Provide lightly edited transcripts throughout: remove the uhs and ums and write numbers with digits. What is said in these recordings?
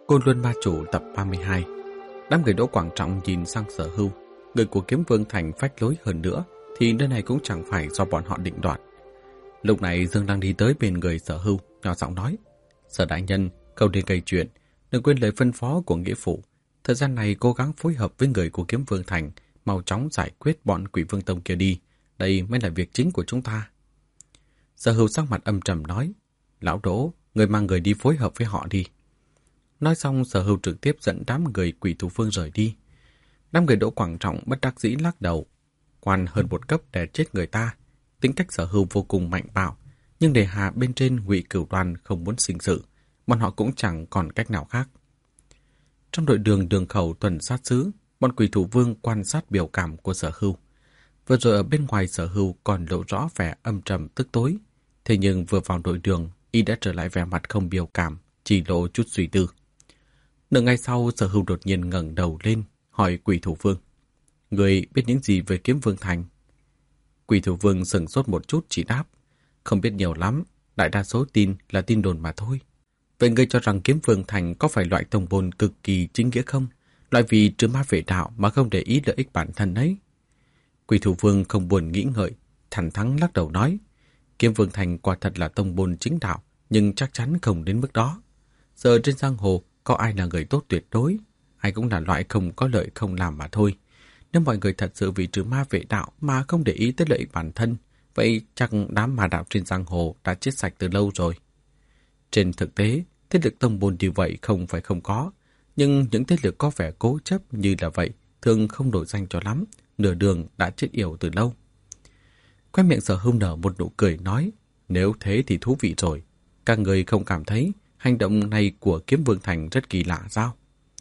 Côn Luân Ma Chủ tập 32. Đám người Đỗ Quảng Trọng nhìn sang Sở Hưu. Người của Kiếm Vương Thành phách lối hơn nữa thì nơi này cũng chẳng phải do bọn họ định đoạt. Lúc này Dương đang đi tới bên người Sở Hưu, nhỏ giọng nói: Sở đại nhân, không nên gây chuyện, đừng quên lời phân phó của nghĩa phụ. Thời gian này cố gắng phối hợp với người của Kiếm Vương Thành, mau chóng giải quyết bọn Quỷ Vương Tông kia đi. Đây mới là việc chính của chúng ta. Sở Hưu sắc mặt âm trầm nói: Lão Đỗ, người mang người đi phối hợp với họ đi. Nói xong, Sở Hưu trực tiếp dẫn đám người Quỷ Thủ Vương rời đi. Đám người Đỗ Quảng Trọng bất đắc dĩ lắc đầu. Quan hơn một cấp để chết người ta. Tính cách Sở Hưu vô cùng mạnh bạo, nhưng để hạ bên trên Ngụy Cửu Đoan không muốn sinh sự, bọn họ cũng chẳng còn cách nào khác. Trong đội đường khẩu tuần sát xứ, bọn Quỷ Thủ Vương quan sát biểu cảm của Sở Hưu. Vừa rồi ở bên ngoài Sở Hưu còn lộ rõ vẻ âm trầm tức tối, thế nhưng vừa vào đội đường, y đã trở lại vẻ mặt không biểu cảm, chỉ lộ chút suy tư. Nửa ngày sau, Sở Hưu đột nhiên ngẩng đầu lên, hỏi Quỷ Thủ Vương: Người biết những gì về Kiếm Vương Thành? Quỷ Thủ Vương sững sốt một chút chỉ đáp: Không biết nhiều lắm, đại đa số tin là tin đồn mà thôi. Vậy ngươi cho rằng Kiếm Vương Thành có phải loại tông môn cực kỳ chính nghĩa không? Loại vì trừ ma vệ đạo mà không để ý lợi ích bản thân ấy. Quỷ Thủ Vương không buồn nghĩ ngợi, thẳng thắn lắc đầu nói: Kiếm Vương Thành quả thật là tông môn chính đạo, nhưng chắc chắn không đến mức đó. Giờ trên giang hồ có ai là người tốt tuyệt đối, ai cũng là loại không có lợi không làm mà thôi. Nếu mọi người thật sự vì trừ ma vệ đạo mà không để ý tới lợi ích bản thân, vậy chắc đám ma đạo trên giang hồ đã chết sạch từ lâu rồi. Trên thực tế, thế lực tông môn như vậy không phải không có, nhưng những thế lực có vẻ cố chấp như là vậy thường không nổi danh cho lắm, nửa đường đã chết yểu từ lâu. Khóe miệng Sở Hưu nở một nụ cười nói: Nếu thế thì thú vị rồi. Các người không cảm thấy hành động này của Kiếm Vương Thành rất kỳ lạ sao?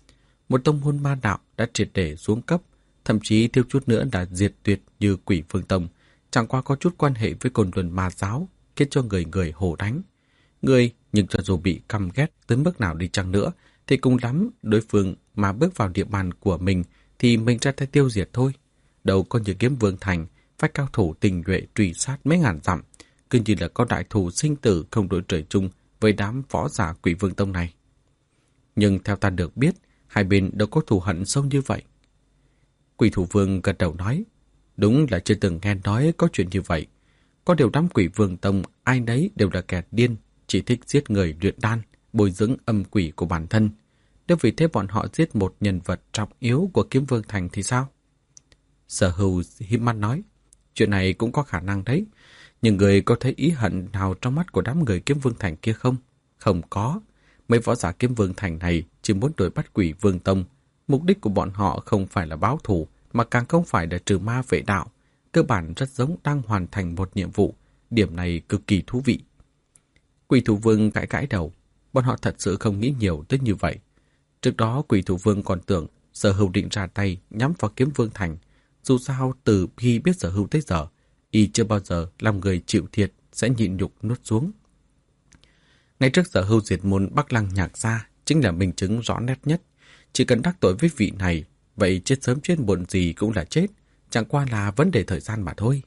Một tông môn ma đạo đã triệt để xuống cấp, thậm chí thiếu chút nữa đã diệt tuyệt như Quỷ Vương Tông, chẳng qua có chút quan hệ với Côn Luân Ma Giáo, khiến cho người người hổ đánh. Nhưng cho dù bị căm ghét tới mức nào đi chăng nữa, thì cùng lắm đối phương mà bước vào địa bàn của mình thì mình ra tay tiêu diệt thôi. Đâu có như Kiếm Vương Thành, phải cao thủ tình nhuệ truy sát mấy ngàn dặm, cứ như là có đại thù sinh tử không đội trời chung với đám võ giả Quỷ Vương Tông này. Nhưng theo ta được biết, hai bên đâu có thù hận sâu như vậy. Quỷ Thủ Vương gật đầu nói: Đúng là chưa từng nghe nói có chuyện như vậy. Có điều đám Quỷ Vương Tông ai nấy đều là kẻ điên, chỉ thích giết người luyện đan, bồi dưỡng âm quỷ của bản thân. Nếu vì thế bọn họ giết một nhân vật trọng yếu của Kiếm Vương Thành thì sao? Sở Hưu híp mắt nói: Chuyện này cũng có khả năng đấy. Nhưng người có thấy ý hận nào trong mắt của đám người Kiếm Vương Thành kia không? Không có. Mấy võ giả Kiếm Vương Thành này chỉ muốn đuổi bắt Quỷ Vương Tông. Mục đích của bọn họ không phải là báo thù, mà càng không phải là trừ ma vệ đạo. Cơ bản rất giống đang hoàn thành một nhiệm vụ. Điểm này cực kỳ thú vị. Quỷ Thủ Vương gãi gãi đầu. Bọn họ thật sự không nghĩ nhiều tới như vậy. Trước đó Quỷ Thủ Vương còn tưởng Sở Hưu định ra tay nhắm vào Kiếm Vương Thành. Dù sao từ khi biết Sở Hưu tới giờ, y chưa bao giờ làm người chịu thiệt sẽ nhịn nhục nuốt xuống. Ngày trước Sở Hưu diệt môn Bắc Lăng Nhạc Gia chính là minh chứng rõ nét nhất. Chỉ cần đắc tội với vị này, vậy chết sớm chết muộn gì cũng là chết, chẳng qua là vấn đề thời gian mà thôi.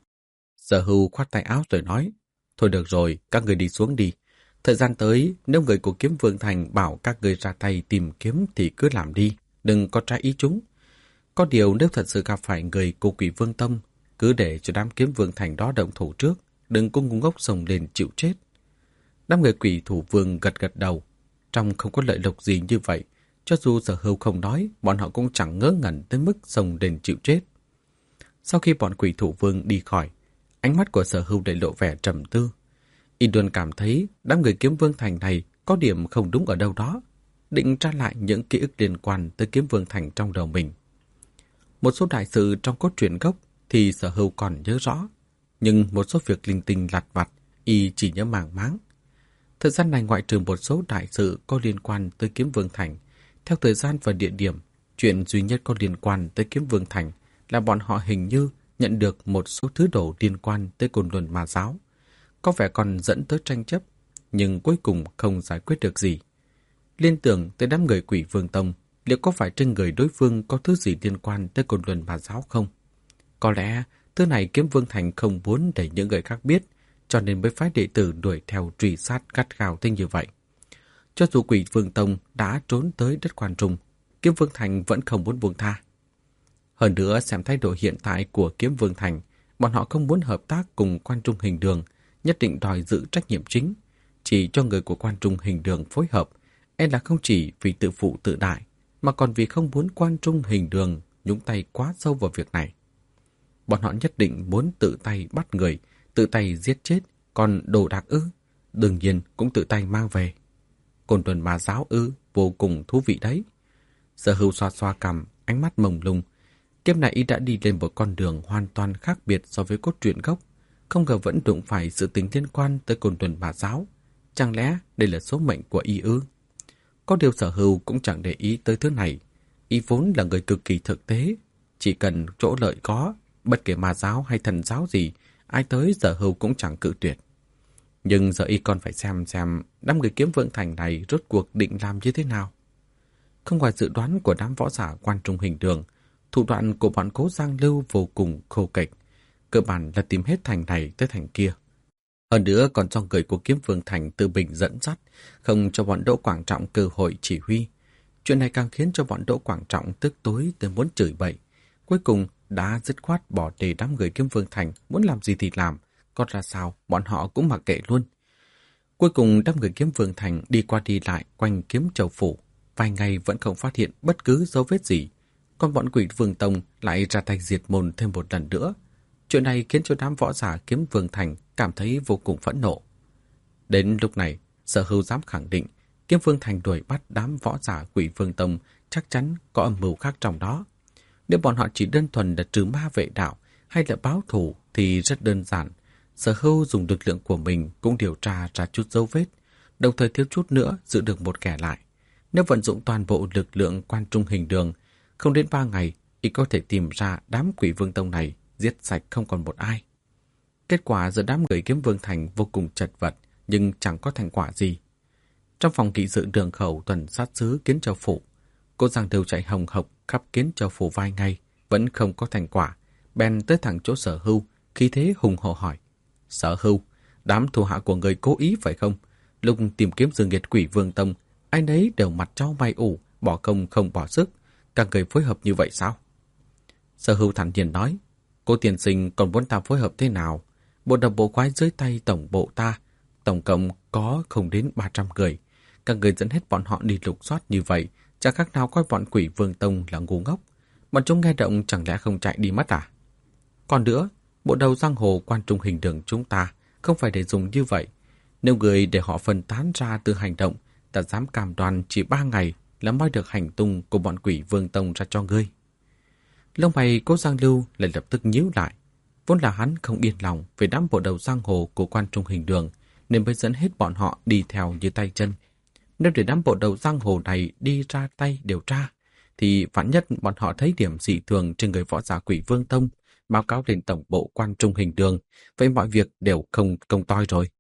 Sở Hưu khoát tay áo rồi nói: Thôi được rồi, các người đi xuống đi. Thời gian tới, nếu người của Kiếm Vương Thành bảo các người ra tay tìm kiếm thì cứ làm đi, đừng có trái ý chúng. Có điều nếu thật sự gặp phải người của Quỷ Vương Tông, cứ để cho đám Kiếm Vương Thành đó động thủ trước, đừng có ngu ngốc xông lên chịu chết. Đám người Quỷ Thủ Vương gật gật đầu. Trong không có lợi lộc gì như vậy, cho dù Sở Hưu không nói, bọn họ cũng chẳng ngớ ngẩn tới mức xông lên chịu chết. Sau khi bọn Quỷ Thủ Vương đi khỏi, ánh mắt của Sở Hưu để lộ vẻ trầm tư. Y luôn cảm thấy đám người Kiếm Vương Thành này có điểm không đúng ở đâu đó, định tra lại những ký ức liên quan tới Kiếm Vương Thành trong đầu mình. Một số đại sự trong cốt truyện gốc thì Sở Hưu còn nhớ rõ, nhưng một số việc linh tinh lặt vặt y chỉ nhớ màng máng. Thời gian này ngoại trừ một số đại sự có liên quan tới Kiếm Vương Thành, theo thời gian và địa điểm, chuyện duy nhất có liên quan tới Kiếm Vương Thành là bọn họ hình như nhận được một số thứ đồ liên quan tới Côn Luân Ma Giáo. Có vẻ còn dẫn tới tranh chấp, nhưng cuối cùng không giải quyết được gì. Liên tưởng tới đám người Quỷ Vương Tông, liệu có phải trên người đối phương có thứ gì liên quan tới Côn Luân Ma Giáo không? Có lẽ thứ này Kiếm Vương Thành không muốn để những người khác biết, cho nên mới phái đệ tử đuổi theo truy sát gắt gao tinh như vậy. Cho dù Quỷ Vương Tông đã trốn tới đất Quan Trung, Kiếm Vương Thành vẫn không muốn buông tha. Hơn nữa, xem thái độ hiện tại của Kiếm Vương Thành, bọn họ không muốn hợp tác cùng Quan Trung Hình Đường, nhất định đòi giữ trách nhiệm chính, chỉ cho người của Quan Trung Hình Đường phối hợp, là không chỉ vì tự phụ tự đại, mà còn vì không muốn Quan Trung Hình Đường nhúng tay quá sâu vào việc này. Bọn họ nhất định muốn tự tay bắt người, tự tay giết chết, còn đồ đạc ư, đương nhiên cũng tự tay mang về. Côn Tuần Ma Giáo ư, vô cùng thú vị đấy. Sở Hưu xoa xoa cằm, ánh mắt mông lung. Kiếp này y đã đi lên một con đường hoàn toàn khác biệt so với cốt truyện gốc, không ngờ vẫn đụng phải sự tình liên quan tới Côn Tuần Ma Giáo. Chẳng lẽ đây là số mệnh của y ư? Có điều Sở Hưu cũng chẳng để ý tới thứ này. Y vốn là người cực kỳ thực tế, chỉ cần chỗ lợi có, bất kể ma giáo hay thần giáo gì, ai tới Sở Hưu cũng chẳng cự tuyệt. Nhưng giờ y còn phải xem đám người Kiếm Vương Thành này rốt cuộc định làm như thế nào. Không ngoài dự đoán của đám võ giả Quan Trung Hình Đường, thủ đoạn của bọn Cố Giang Lưu vô cùng khô kệch, cơ bản là tìm hết thành này tới thành kia. Hơn nữa còn cho người của Kiếm Vương Thành tự mình dẫn dắt, không cho bọn Đỗ Quảng Trọng cơ hội chỉ huy. Chuyện này càng khiến cho bọn Đỗ Quảng Trọng tức tối tới muốn chửi bậy. Cuối cùng đã dứt khoát bỏ để đám người Kiếm Vương Thành muốn làm gì thì làm, còn ra sao bọn họ cũng mặc kệ luôn. Cuối cùng đám người Kiếm Vương Thành đi qua đi lại quanh Kiếm Châu Phủ, vài ngày vẫn không phát hiện bất cứ dấu vết gì. Còn bọn Quỷ Vương Tông lại ra tay diệt môn thêm một lần nữa. Chuyện này khiến cho đám võ giả Kiếm Vương Thành cảm thấy vô cùng phẫn nộ. Đến lúc này, Sở Hưu dám khẳng định Kiếm Vương Thành đuổi bắt đám võ giả Quỷ Vương Tông chắc chắn có âm mưu khác trong đó. Nếu bọn họ chỉ đơn thuần là trừ ma vệ đạo hay là báo thù thì rất đơn giản. Sở Hưu dùng lực lượng của mình cũng điều tra ra chút dấu vết, đồng thời thiếu chút nữa giữ được một kẻ lại. Nếu vận dụng toàn bộ lực lượng Quan Trung Hình Đường, không đến 3 ngày, y có thể tìm ra đám Quỷ Vương Tông này, giết sạch không còn một ai. Kết quả giờ đám người Kiếm Vương Thành vô cùng chật vật, nhưng chẳng có thành quả gì. Trong phòng kỵ sự đường khẩu tuần sát sứ Kiến Châu Phủ, cô Giang Đều chạy hồng hộc khắp Kiến Châu Phủ vài ngày, vẫn không có thành quả, bèn tới thẳng chỗ Sở Hưu, khí thế hùng hổ hỏi: Sở Hưu, đám thủ hạ của người cố ý phải không? Lúc tìm kiếm Dương Nghiệt Quỷ Vương Tông, ai nấy đều mặt trao may ủ, bỏ công không bỏ sức, các người phối hợp như vậy sao? Sở Hưu thản nhiên nói: Cô tiền sinh còn muốn ta phối hợp thế nào? Bộ đập bộ quái dưới tay tổng bộ ta, tổng cộng có không đến 300 người. Các người dẫn hết bọn họ đi lục soát như vậy, chẳng khác nào coi bọn Quỷ Vương Tông là ngu ngốc. Bọn chúng nghe động chẳng lẽ không chạy đi mất à? Còn nữa, bộ đầu giang hồ Quan Trung Hình Đường chúng ta không phải để dùng như vậy. Nếu người để họ phân tán ra từ hành động, ta dám cam đoan chỉ 3 ngày là moi được hành tung của bọn Quỷ Vương Tông ra cho ngươi. Lông mày Cố Giang Lưu lại lập tức nhíu lại. Vốn là hắn không yên lòng về đám bộ đầu giang hồ của Quan Trung Hình Đường, nên mới dẫn hết bọn họ đi theo như tay chân. Nếu để đám bộ đầu giang hồ này đi ra tay điều tra, thì vạn nhất bọn họ thấy điểm dị thường trên người võ giả Quỷ Vương Tông, báo cáo lên tổng bộ Quan Trung Hình Đường, vậy mọi việc đều không công toi rồi.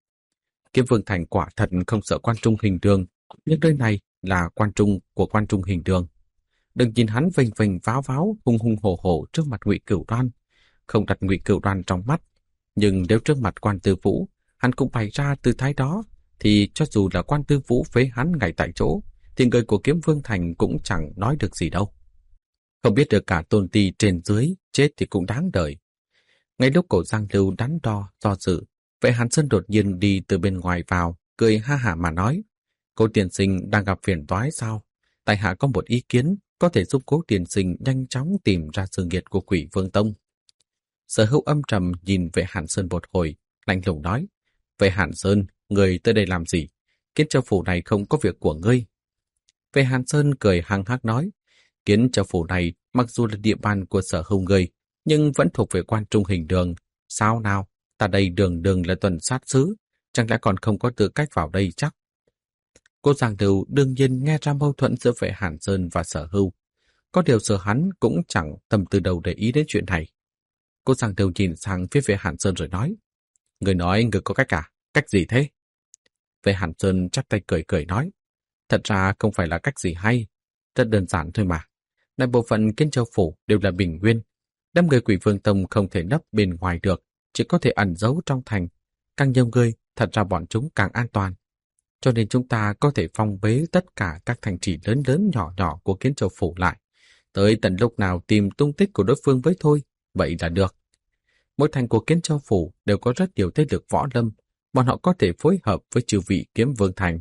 Kiếm Vương Thành quả thật không sợ Quan Trung Hình Đường, nhưng nơi này là Quan Trung của Quan Trung Hình Đường. Đừng nhìn hắn vênh vênh váo váo, hung hung hổ hổ trước mặt Ngụy Cửu Đoan, không đặt Ngụy Cửu Đoan trong mắt, nhưng nếu trước mặt Quan Tư Vũ, hắn cũng bày ra tư thái đó, thì cho dù là Quan Tư Vũ phế hắn ngay tại chỗ, thì người của Kiếm Vương Thành cũng chẳng nói được gì đâu. Không biết được cả tôn ti trên dưới, chết thì cũng đáng đời. Ngay lúc cổ Giang Lưu đắn đo, do dự, Vệ Hàn Sơn đột nhiên đi từ bên ngoài vào, cười ha hả mà nói: Cố tiền sinh đang gặp phiền toái sao? Tại hạ có một ý kiến, có thể giúp Cố tiền sinh nhanh chóng tìm ra sự nghiệt của Quỷ Vương Tông. Sở Hữu âm trầm nhìn Vệ Hàn Sơn một hồi, lạnh lùng nói: Vệ Hàn Sơn, người tới đây làm gì? Kiến Châu Phủ này không có việc của ngươi. Vệ Hàn Sơn cười hăng hắc nói: Kiến Châu Phủ này mặc dù là địa bàn của Sở Hữu người, nhưng vẫn thuộc về Quan Trung Hình Đường. Sao nào? Ta đây đường đường là tuần sát sứ, chẳng lẽ còn không có tư cách vào đây chắc? Cô Giang Lưu đương nhiên nghe ra mâu thuẫn giữa Vệ Hàn Sơn và Sở Hữu. Có điều Sở hắn cũng chẳng tâm từ đầu để ý đến chuyện này. Cô Giang Lưu nhìn sang phía Vệ Hàn Sơn rồi nói: Người nói người có cách à? Cách gì thế? Vệ Hàn Sơn chắp tay cười cười nói: Thật ra không phải là cách gì hay, rất đơn giản thôi mà. Đại bộ phận Kiến Châu Phủ đều là bình nguyên. Đám người Quỷ Vương Tông không thể nấp bên ngoài được, chỉ có thể ẩn giấu trong thành. Càng nhiều người, thật ra bọn chúng càng an toàn. cho nên chúng ta có thể phong bế tất cả các thành trì lớn lớn nhỏ nhỏ của Kiến Châu Phủ lại, tới tận lúc nào tìm tung tích của đối phương với thôi, vậy là được. Mỗi thành của Kiến Châu Phủ đều có rất nhiều thế lực võ lâm, bọn họ có thể phối hợp với chư vị Kiếm Vương thành.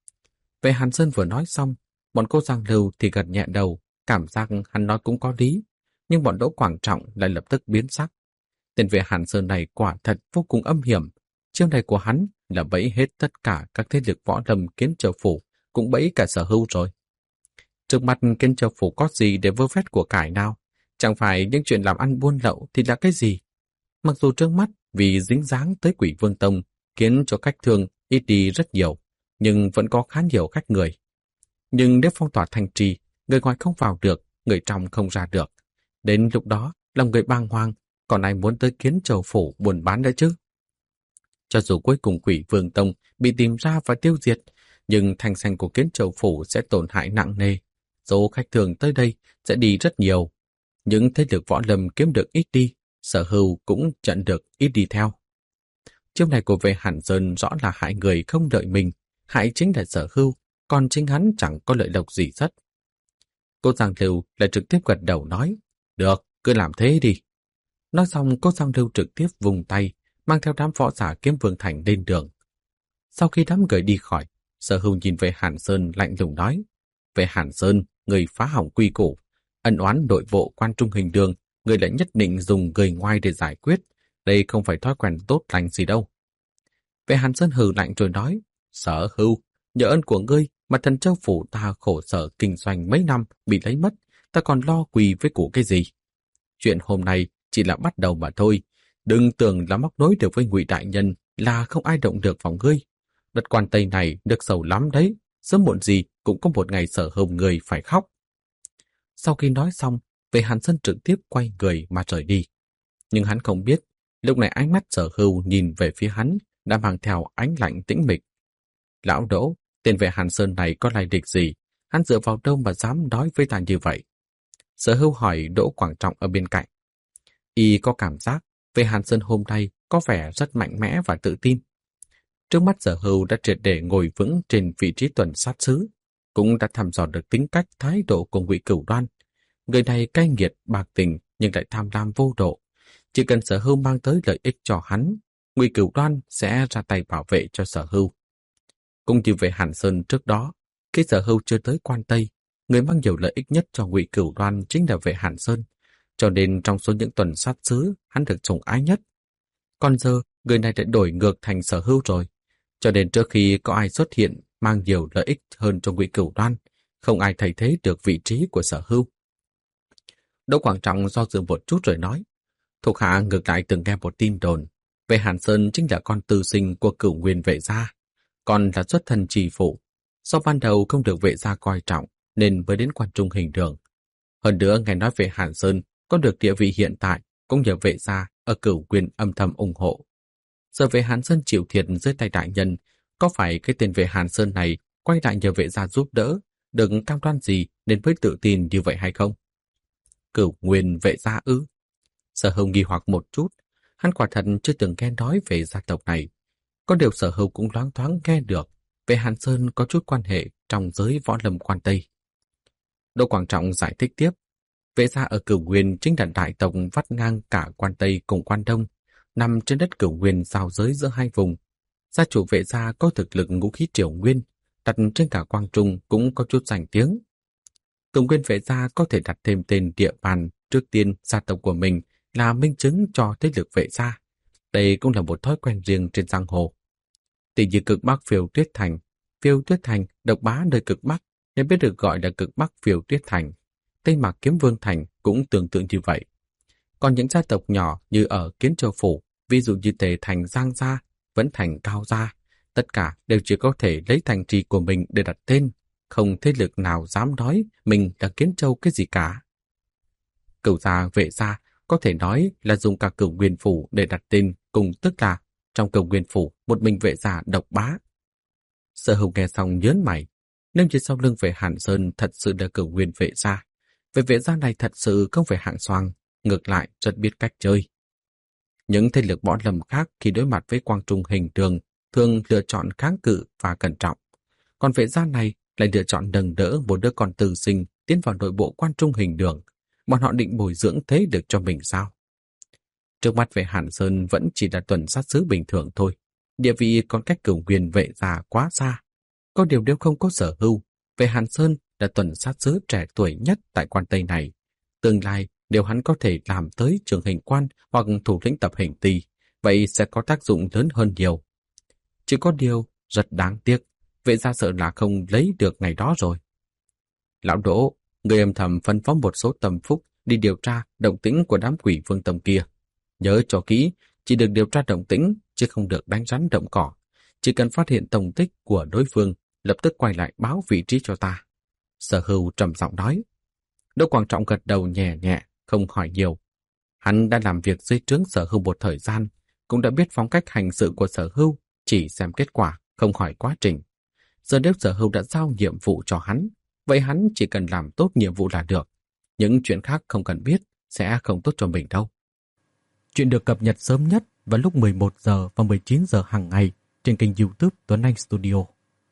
Vệ Hàn Sơn vừa nói xong, bọn cô Giang Lưu thì gật nhẹ đầu, cảm giác hắn nói cũng có lý, nhưng bọn Đỗ Quảng Trọng lại lập tức biến sắc. Tên Vệ Hàn Sơn này quả thật vô cùng âm hiểm, chiêu này của hắn là bẫy hết tất cả các thế lực võ lâm Kiến Châu Phủ, cũng bẫy cả Sở Hưu rồi. Trước mặt Kiến Châu Phủ có gì để vơ vét của cải nào? Chẳng phải những chuyện làm ăn buôn lậu thì là cái gì? Mặc dù trước mắt vì dính dáng tới Quỷ Vương Tông khiến cho khách thường ít đi rất nhiều, nhưng vẫn có khá nhiều khách người. Nhưng nếu phong tỏa thành trì, người ngoài không vào được, người trong không ra được. Đến lúc đó, lòng người bàng hoàng, còn ai muốn tới Kiến Châu Phủ buôn bán nữa chứ? Cho dù cuối cùng Quỷ Vương Tông bị tìm ra và tiêu diệt, nhưng thành danh của Kiến Châu Phủ sẽ tổn hại nặng nề. Số khách thường tới đây sẽ đi rất nhiều. Những thế lực võ lâm kiếm được ít đi, Sở Hưu cũng nhận được ít đi theo. Chiêu này của Vệ Hàn Sơn rõ là hại người không đợi mình, hại chính là Sở Hưu, còn chính hắn chẳng có lợi lộc gì rất. Cô Giang Lưu lại trực tiếp gật đầu nói, được, cứ làm thế đi. Nói xong cô Giang Lưu trực tiếp vùng tay, mang theo đám võ giả Kiếm Vương thành lên đường. Sau khi đám người đi khỏi, Sở Hưu nhìn về Hàn Sơn lạnh lùng nói, về Hàn Sơn, người phá hỏng quy củ, ân oán nội bộ Quan Trung Hình Đường, người lại nhất định dùng người ngoài để giải quyết, đây không phải thói quen tốt lành gì đâu. Về Hàn Sơn hừ lạnh rồi nói, Sở Hưu, nhờ ơn của ngươi mà Thần Châu Phủ ta khổ sở kinh doanh mấy năm bị lấy mất, ta còn lo quỳ với củ cái gì? Chuyện hôm nay chỉ là bắt đầu mà thôi, đừng tưởng là móc nối được với Ngụy đại nhân là không ai động được vào ngươi. Đất Quan Tây này được giàu lắm đấy, sớm muộn gì cũng có một ngày Sở Hưu người phải khóc. Sau khi nói xong, Vệ Hàn Sơn trực tiếp quay người mà rời đi. Nhưng hắn không biết, lúc này ánh mắt Sở Hưu nhìn về phía hắn đã mang theo ánh lạnh tĩnh mịch. Lão Đỗ, tên Vệ Hàn Sơn này có lai lịch gì? Hắn dựa vào đâu mà dám nói với ta như vậy? Sở Hưu hỏi Đỗ Quảng Trọng ở bên cạnh. Y có cảm giác Vệ Hàn Sơn hôm nay có vẻ rất mạnh mẽ và tự tin. Trước mắt Sở Hưu đã triệt để ngồi vững trên vị trí tuần sát sứ, cũng đã thăm dò được tính cách thái độ của Ngụy Cửu Đoan. Người này cay nghiệt, bạc tình nhưng lại tham lam vô độ. Chỉ cần Sở Hưu mang tới lợi ích cho hắn, Ngụy Cửu Đoan sẽ ra tay bảo vệ cho Sở Hưu. Cũng như về Hàn Sơn trước đó, khi Sở Hưu chưa tới Quan Tây, người mang nhiều lợi ích nhất cho Ngụy Cửu Đoan chính là Vệ Hàn Sơn, cho nên trong số những tuần sát sứ, hắn được sủng ái nhất. Còn giờ, người này đã đổi ngược thành Sở Hưu rồi, cho nên trước khi có ai xuất hiện mang nhiều lợi ích hơn cho Ngụy Cửu Đoan, không ai thay thế được vị trí của Sở Hưu. Đỗ Quảng Trọng do dự một chút rồi nói, thuộc hạ ngược lại từng nghe một tin đồn, Vệ Hàn Sơn chính là con tư sinh của Cửu Nguyên Vệ gia, còn là xuất thân trì phụ. Do ban đầu không được Vệ gia coi trọng nên mới đến Quan Trung Hình Đường. Hơn nữa nghe nói Vệ Hàn Sơn có được địa vị hiện tại cũng nhờ Vệ gia ở Cửu Nguyên âm thầm ủng hộ. Giờ Vệ Hàn Sơn chịu thiệt dưới tay đại nhân, có phải cái tên Vệ Hàn Sơn này quay lại nhờ Vệ gia giúp đỡ, đừng cam đoan gì nên mới tự tin như vậy hay không? Cửu Nguyên Vệ gia ư? Sở Hưu nghi hoặc một chút, hắn quả thật chưa từng nghe nói về gia tộc này. Có điều Sở Hưu cũng loáng thoáng nghe được Vệ Hàn Sơn có chút quan hệ trong giới võ lâm Quan Tây. Đỗ Quảng Trọng giải thích tiếp, Vệ gia ở Cửu Nguyên chính là đại tộc vắt ngang cả Quan Tây cùng Quan Đông, nằm trên đất Cửu Nguyên giao giới giữa hai vùng. Gia chủ Vệ gia có thực lực ngũ khí triều nguyên, đặt trên cả Quang Trung cũng có chút danh tiếng. Cửu Nguyên Vệ gia có thể đặt thêm tên địa bàn trước tiên gia tộc của mình là minh chứng cho thế lực Vệ gia. Đây cũng là một thói quen riêng trên giang hồ. Tỷ như cực Bắc Phiêu Tuyết Thành độc bá nơi cực Bắc nên biết được gọi là cực Bắc Phiêu Tuyết Thành. Tây Mạc Kiếm Vương Thành cũng tương tự như vậy. Còn những gia tộc nhỏ như ở Kiến Châu Phủ, ví dụ như Tề Thành Giang Gia, Vẫn Thành Cao Gia, tất cả đều chỉ có thể lấy thành trì của mình để đặt tên, không thế lực nào dám nói mình là Kiến Châu cái gì cả. Cửu gia, Vệ gia có thể nói là dùng cả Cửu Nguyên Phủ để đặt tên, cùng tức là trong Cửu Nguyên Phủ một mình Vệ gia độc bá. Sở Hưu nghe xong nhớn mày, nếu như sau lưng Vệ Hàn Sơn thật sự là Cửu Nguyên Vệ gia, về Vệ gia này thật sự không phải hạng xoàng, ngược lại rất biết cách chơi. Những thế lực võ lâm khác khi đối mặt với Quang Trung Hình Đường thường lựa chọn kháng cự và cẩn trọng. còn Vệ gia này lại lựa chọn nâng đỡ một đứa con tư sinh tiến vào nội bộ Quan Trung Hình Đường. Bọn họ định bồi dưỡng thế lực cho mình sao? Trước mắt Vệ Hàn Sơn vẫn chỉ là tuần sát sứ bình thường thôi. Địa vị còn cách Cửu Nguyên Vệ gia quá xa. Có điều nếu không có Sở Hưu, Vệ Hàn Sơn là tuần sát sứ trẻ tuổi nhất tại quan Tây này. Tương lai, nếu hắn có thể làm tới trường hình quan hoặc thủ lĩnh tập hình ty, vậy sẽ có tác dụng lớn hơn nhiều. Chỉ có điều, rất đáng tiếc, Vệ gia sợ là không lấy được ngày đó rồi. Lão Đỗ, người âm thầm phân phó một số tâm phúc đi điều tra động tĩnh của đám quỷ vương tầm kia. Nhớ cho kỹ, chỉ được điều tra động tĩnh, chứ không được đánh rắn động cỏ. Chỉ cần phát hiện tông tích của đối phương, lập tức quay lại báo vị trí cho ta. Sở Hưu trầm giọng nói. Đỗ Quang Trọng gật đầu nhẹ nhẹ, không hỏi nhiều. Hắn đã làm việc dưới trướng Sở Hưu một thời gian, cũng đã biết phong cách hành sự của Sở Hưu, chỉ xem kết quả, không hỏi quá trình. Giờ nếu Sở Hưu đã giao nhiệm vụ cho hắn, vậy hắn chỉ cần làm tốt nhiệm vụ là được. Những chuyện khác không cần biết, sẽ không tốt cho mình đâu. Chuyện được cập nhật sớm nhất vào lúc 11 giờ và 19 giờ hàng ngày trên kênh YouTube Tuấn Anh Studio.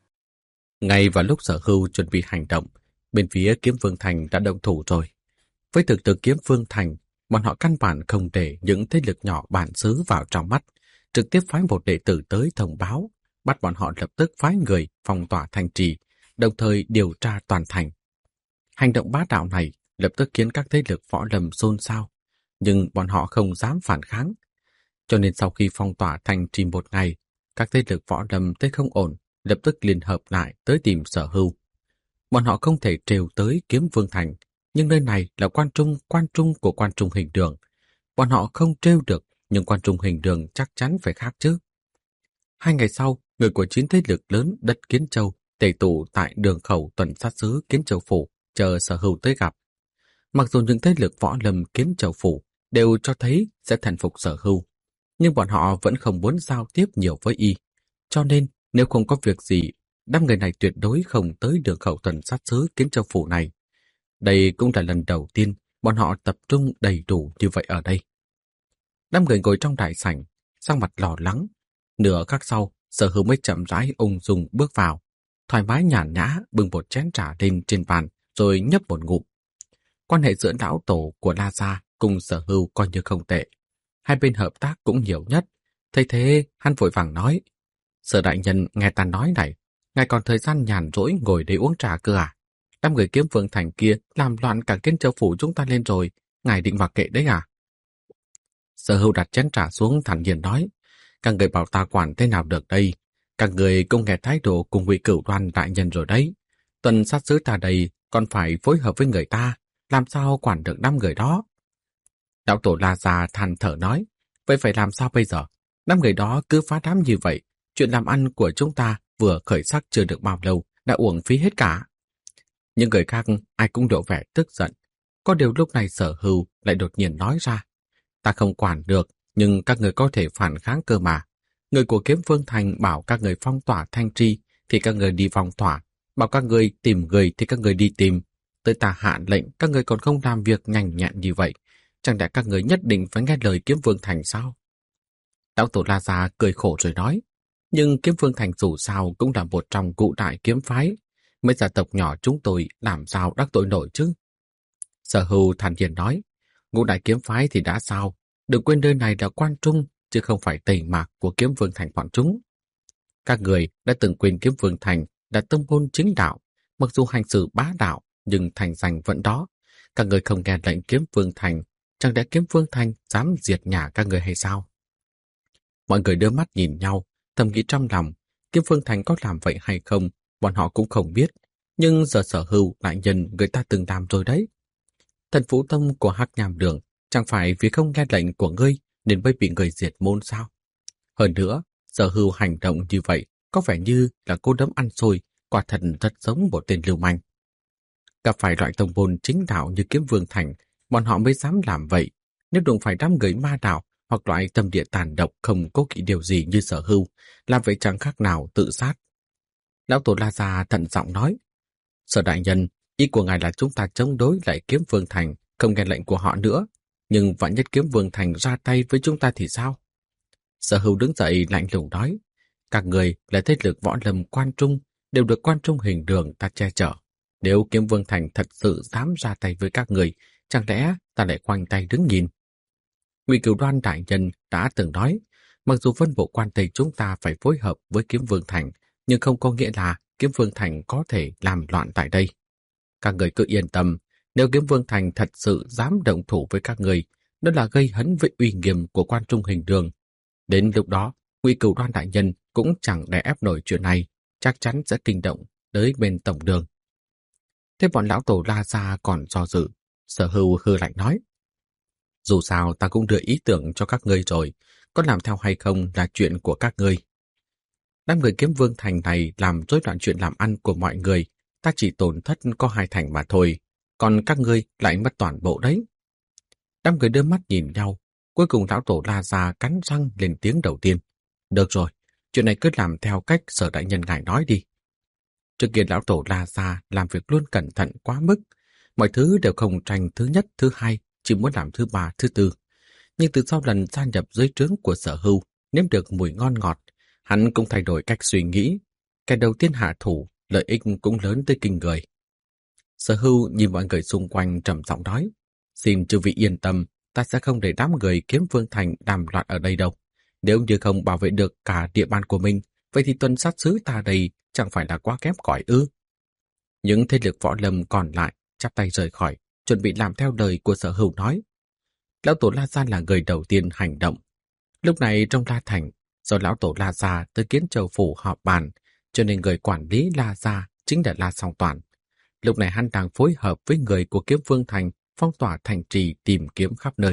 Ngay vào lúc Sở Hưu chuẩn bị hành động, bên phía Kiếm Vương Thành đã động thủ rồi. Với thực lực Kiếm Vương Thành, bọn họ căn bản không để những thế lực nhỏ bản xứ vào trong mắt, trực tiếp phái một đệ tử tới thông báo, bắt bọn họ lập tức phái người phong tỏa thành trì, đồng thời điều tra toàn thành. Hành động bá đạo này lập tức khiến các thế lực võ lâm xôn xao, nhưng bọn họ không dám phản kháng. Cho nên sau khi phong tỏa thành trì một ngày, các thế lực võ lâm thấy không ổn, lập tức liên hợp lại tới tìm Sở Hưu. Bọn họ không thể trèo tới Kiếm Vương Thành, nhưng nơi này là quan trung của Quan Trung Hình Đường. Bọn họ không trêu được, nhưng Quan Trung Hình Đường chắc chắn phải khác chứ. 2 ngày sau, người của 9 thế lực lớn đất Kiến Châu tề tụ tại đường khẩu tuần sát sứ Kiến Châu Phủ, chờ Sở Hưu tới gặp. Mặc dù những thế lực võ lâm Kiến Châu Phủ đều cho thấy sẽ thần phục Sở Hưu, nhưng bọn họ vẫn không muốn giao tiếp nhiều với y. Cho nên, nếu không có việc gì, đám người này tuyệt đối không tới đường khẩu tuần sát sứ Kiến Châu Phủ này. Đây cũng là lần đầu tiên bọn họ tập trung đầy đủ như vậy ở đây. Đám người ngồi trong đại sảnh, sắc mặt lo lắng. Nửa khắc sau, Sở Hưu mới chậm rãi ung dung bước vào, thoải mái nhàn nhã bưng một chén trà lên trên bàn, rồi nhấp một ngụm. Quan hệ giữa lão tổ của La Gia cùng Sở Hưu coi như không tệ. Hai bên hợp tác cũng nhiều nhất. Thấy thế, hắn vội vàng nói: Sở đại nhân nghe ta nói này, ngài còn thời gian nhàn rỗi ngồi để uống trà cơ à? Đám người Kiếm Vương Thành kia làm loạn cả Kiến Châu Phủ chúng ta lên rồi, ngài định mặc kệ đấy à? Sở Hưu đặt chén trà xuống thản nhiên nói: Các người bảo ta quản thế nào được đây? Các người cũng nghe thái độ cùng Ngụy Cửu Đoan đại nhân rồi đấy. Tuần sát sứ ta đây còn phải phối hợp với người ta, làm sao quản được 5 người đó? Lão tổ La Gia than thở nói: Vậy phải làm sao bây giờ? 5 người đó cứ phá đám như vậy, chuyện làm ăn của chúng ta vừa khởi sắc chưa được bao lâu đã uổng phí hết cả. Những người khác ai cũng lộ vẻ tức giận. Có điều lúc này Sở Hưu lại đột nhiên nói ra: Ta không quản được, nhưng các người có thể phản kháng cơ mà. Người của Kiếm Vương Thành bảo các người phong tỏa thanh tri thì các người đi phong tỏa, bảo các người tìm người thì các người đi tìm. Tới ta hạ lệnh các người còn không làm việc nhanh nhẹn như vậy, chẳng lẽ các người nhất định phải nghe lời Kiếm Vương Thành sao? Lão tổ La Gia cười khổ rồi nói: Nhưng Kiếm Vương Thành dù sao cũng là một trong ngũ đại kiếm phái, mấy gia tộc nhỏ chúng tôi làm sao đắc tội nổi chứ? Sở Hưu thản nhiên nói: Ngũ đại kiếm phái thì đã sao? Đừng quên nơi này là Quan Trung, chứ không phải Tây Mạc của Kiếm Vương Thành bọn chúng. Các người đã từng quên Kiếm Vương Thành là tông môn chính đạo, mặc dù hành xử bá đạo, nhưng thành danh vẫn đó. Các người không nghe lệnh Kiếm Vương Thành, chẳng lẽ Kiếm Vương Thành dám diệt nhà các người hay sao? Mọi người đưa mắt nhìn nhau, thầm nghĩ trong lòng, Kiếm Vương Thành có làm vậy hay không, bọn họ cũng không biết. Nhưng giờ Sở Hưu lại nhân người ta từng làm rồi đấy. Thần Phú Tông của Hắc Nham Đường chẳng phải vì không nghe lệnh của ngươi nên mới bị người diệt môn sao? Hơn nữa, Sở Hưu hành động như vậy có vẻ như là cô đấm ăn xôi, quả thật rất giống một tên lưu manh. Gặp phải loại tông môn chính đạo như Kiếm Vương Thành, bọn họ mới dám làm vậy. Nếu đụng phải đám người ma đạo hoặc loại tâm địa tàn độc không cố kỵ điều gì như Sở Hưu, làm vậy chẳng khác nào tự sát. Lão tổ La Gia thận trọng nói: Sở đại nhân, ý của ngài là chúng ta chống đối lại Kiếm Vương Thành, không nghe lệnh của họ nữa. Nhưng vạn nhất Kiếm Vương Thành ra tay với chúng ta thì sao? Sở Hưu đứng dậy lạnh lùng nói: Các người là thế lực võ lâm Quan Trung, đều được Quan Trung Hình Đường ta che chở. Nếu Kiếm Vương Thành thật sự dám ra tay với các người, chẳng lẽ ta lại khoanh tay đứng nhìn? Ngụy Cửu Đoan đại nhân đã từng nói, mặc dù Vân Bộ Quan Tây chúng ta phải phối hợp với Kiếm Vương Thành, nhưng không có nghĩa là Kiếm Vương Thành có thể làm loạn tại đây. Các người cứ yên tâm, nếu Kiếm Vương Thành thật sự dám động thủ với các người, đó là gây hấn với uy nghiêm của Quan Trung Hình Đường. Đến lúc đó, Ngụy Cửu Đoan đại nhân cũng chẳng đè ép nổi chuyện này, chắc chắn sẽ kinh động tới bên tổng đường. Thế bọn lão tổ La Gia còn do dự, Sở Hưu hừ lạnh nói: dù sao ta cũng đưa ý tưởng cho các ngươi rồi, có làm theo hay không là chuyện của các ngươi. Đám người Kiếm Vương Thành này làm rối loạn chuyện làm ăn của mọi người, ta chỉ tổn thất có 2 thành mà thôi, còn các ngươi lại mất toàn bộ đấy. Đám người đưa mắt nhìn nhau, cuối cùng lão tổ La Gia cắn răng lên tiếng đầu tiên: được rồi, chuyện này cứ làm theo cách Sở đại nhân ngài nói đi. Trước kia lão tổ La Gia làm việc luôn cẩn thận quá mức, mọi thứ đều không tranh thứ nhất, thứ hai, chỉ muốn làm thứ ba, thứ tư. Nhưng từ sau lần gia nhập dưới trướng của Sở Hưu, nếm được mùi ngon ngọt, hắn cũng thay đổi cách suy nghĩ. Kẻ đầu tiên hạ thủ, lợi ích cũng lớn tới kinh người. Sở Hưu nhìn mọi người xung quanh trầm giọng nói: xin chư vị yên tâm, ta sẽ không để đám người Kiếm Vương Thành đàm loạn ở đây đâu. Nếu như không bảo vệ được cả địa bàn của mình, vậy thì tuần sát sứ ta đây chẳng phải là quá kém cỏi ư? Những thế lực võ lâm còn lại chắp tay rời khỏi, chuẩn bị làm theo lời của Sở Hưu nói. Lão tổ La Gia là người đầu tiên hành động. Lúc này trong La Thành, do lão tổ La Gia tới Kiến Châu phủ họp bàn, cho nên người quản lý La Gia chính là La Song Toàn. Lúc này hắn đang phối hợp với người của Kiếm Vương Thành phong tỏa thành trì tìm kiếm khắp nơi.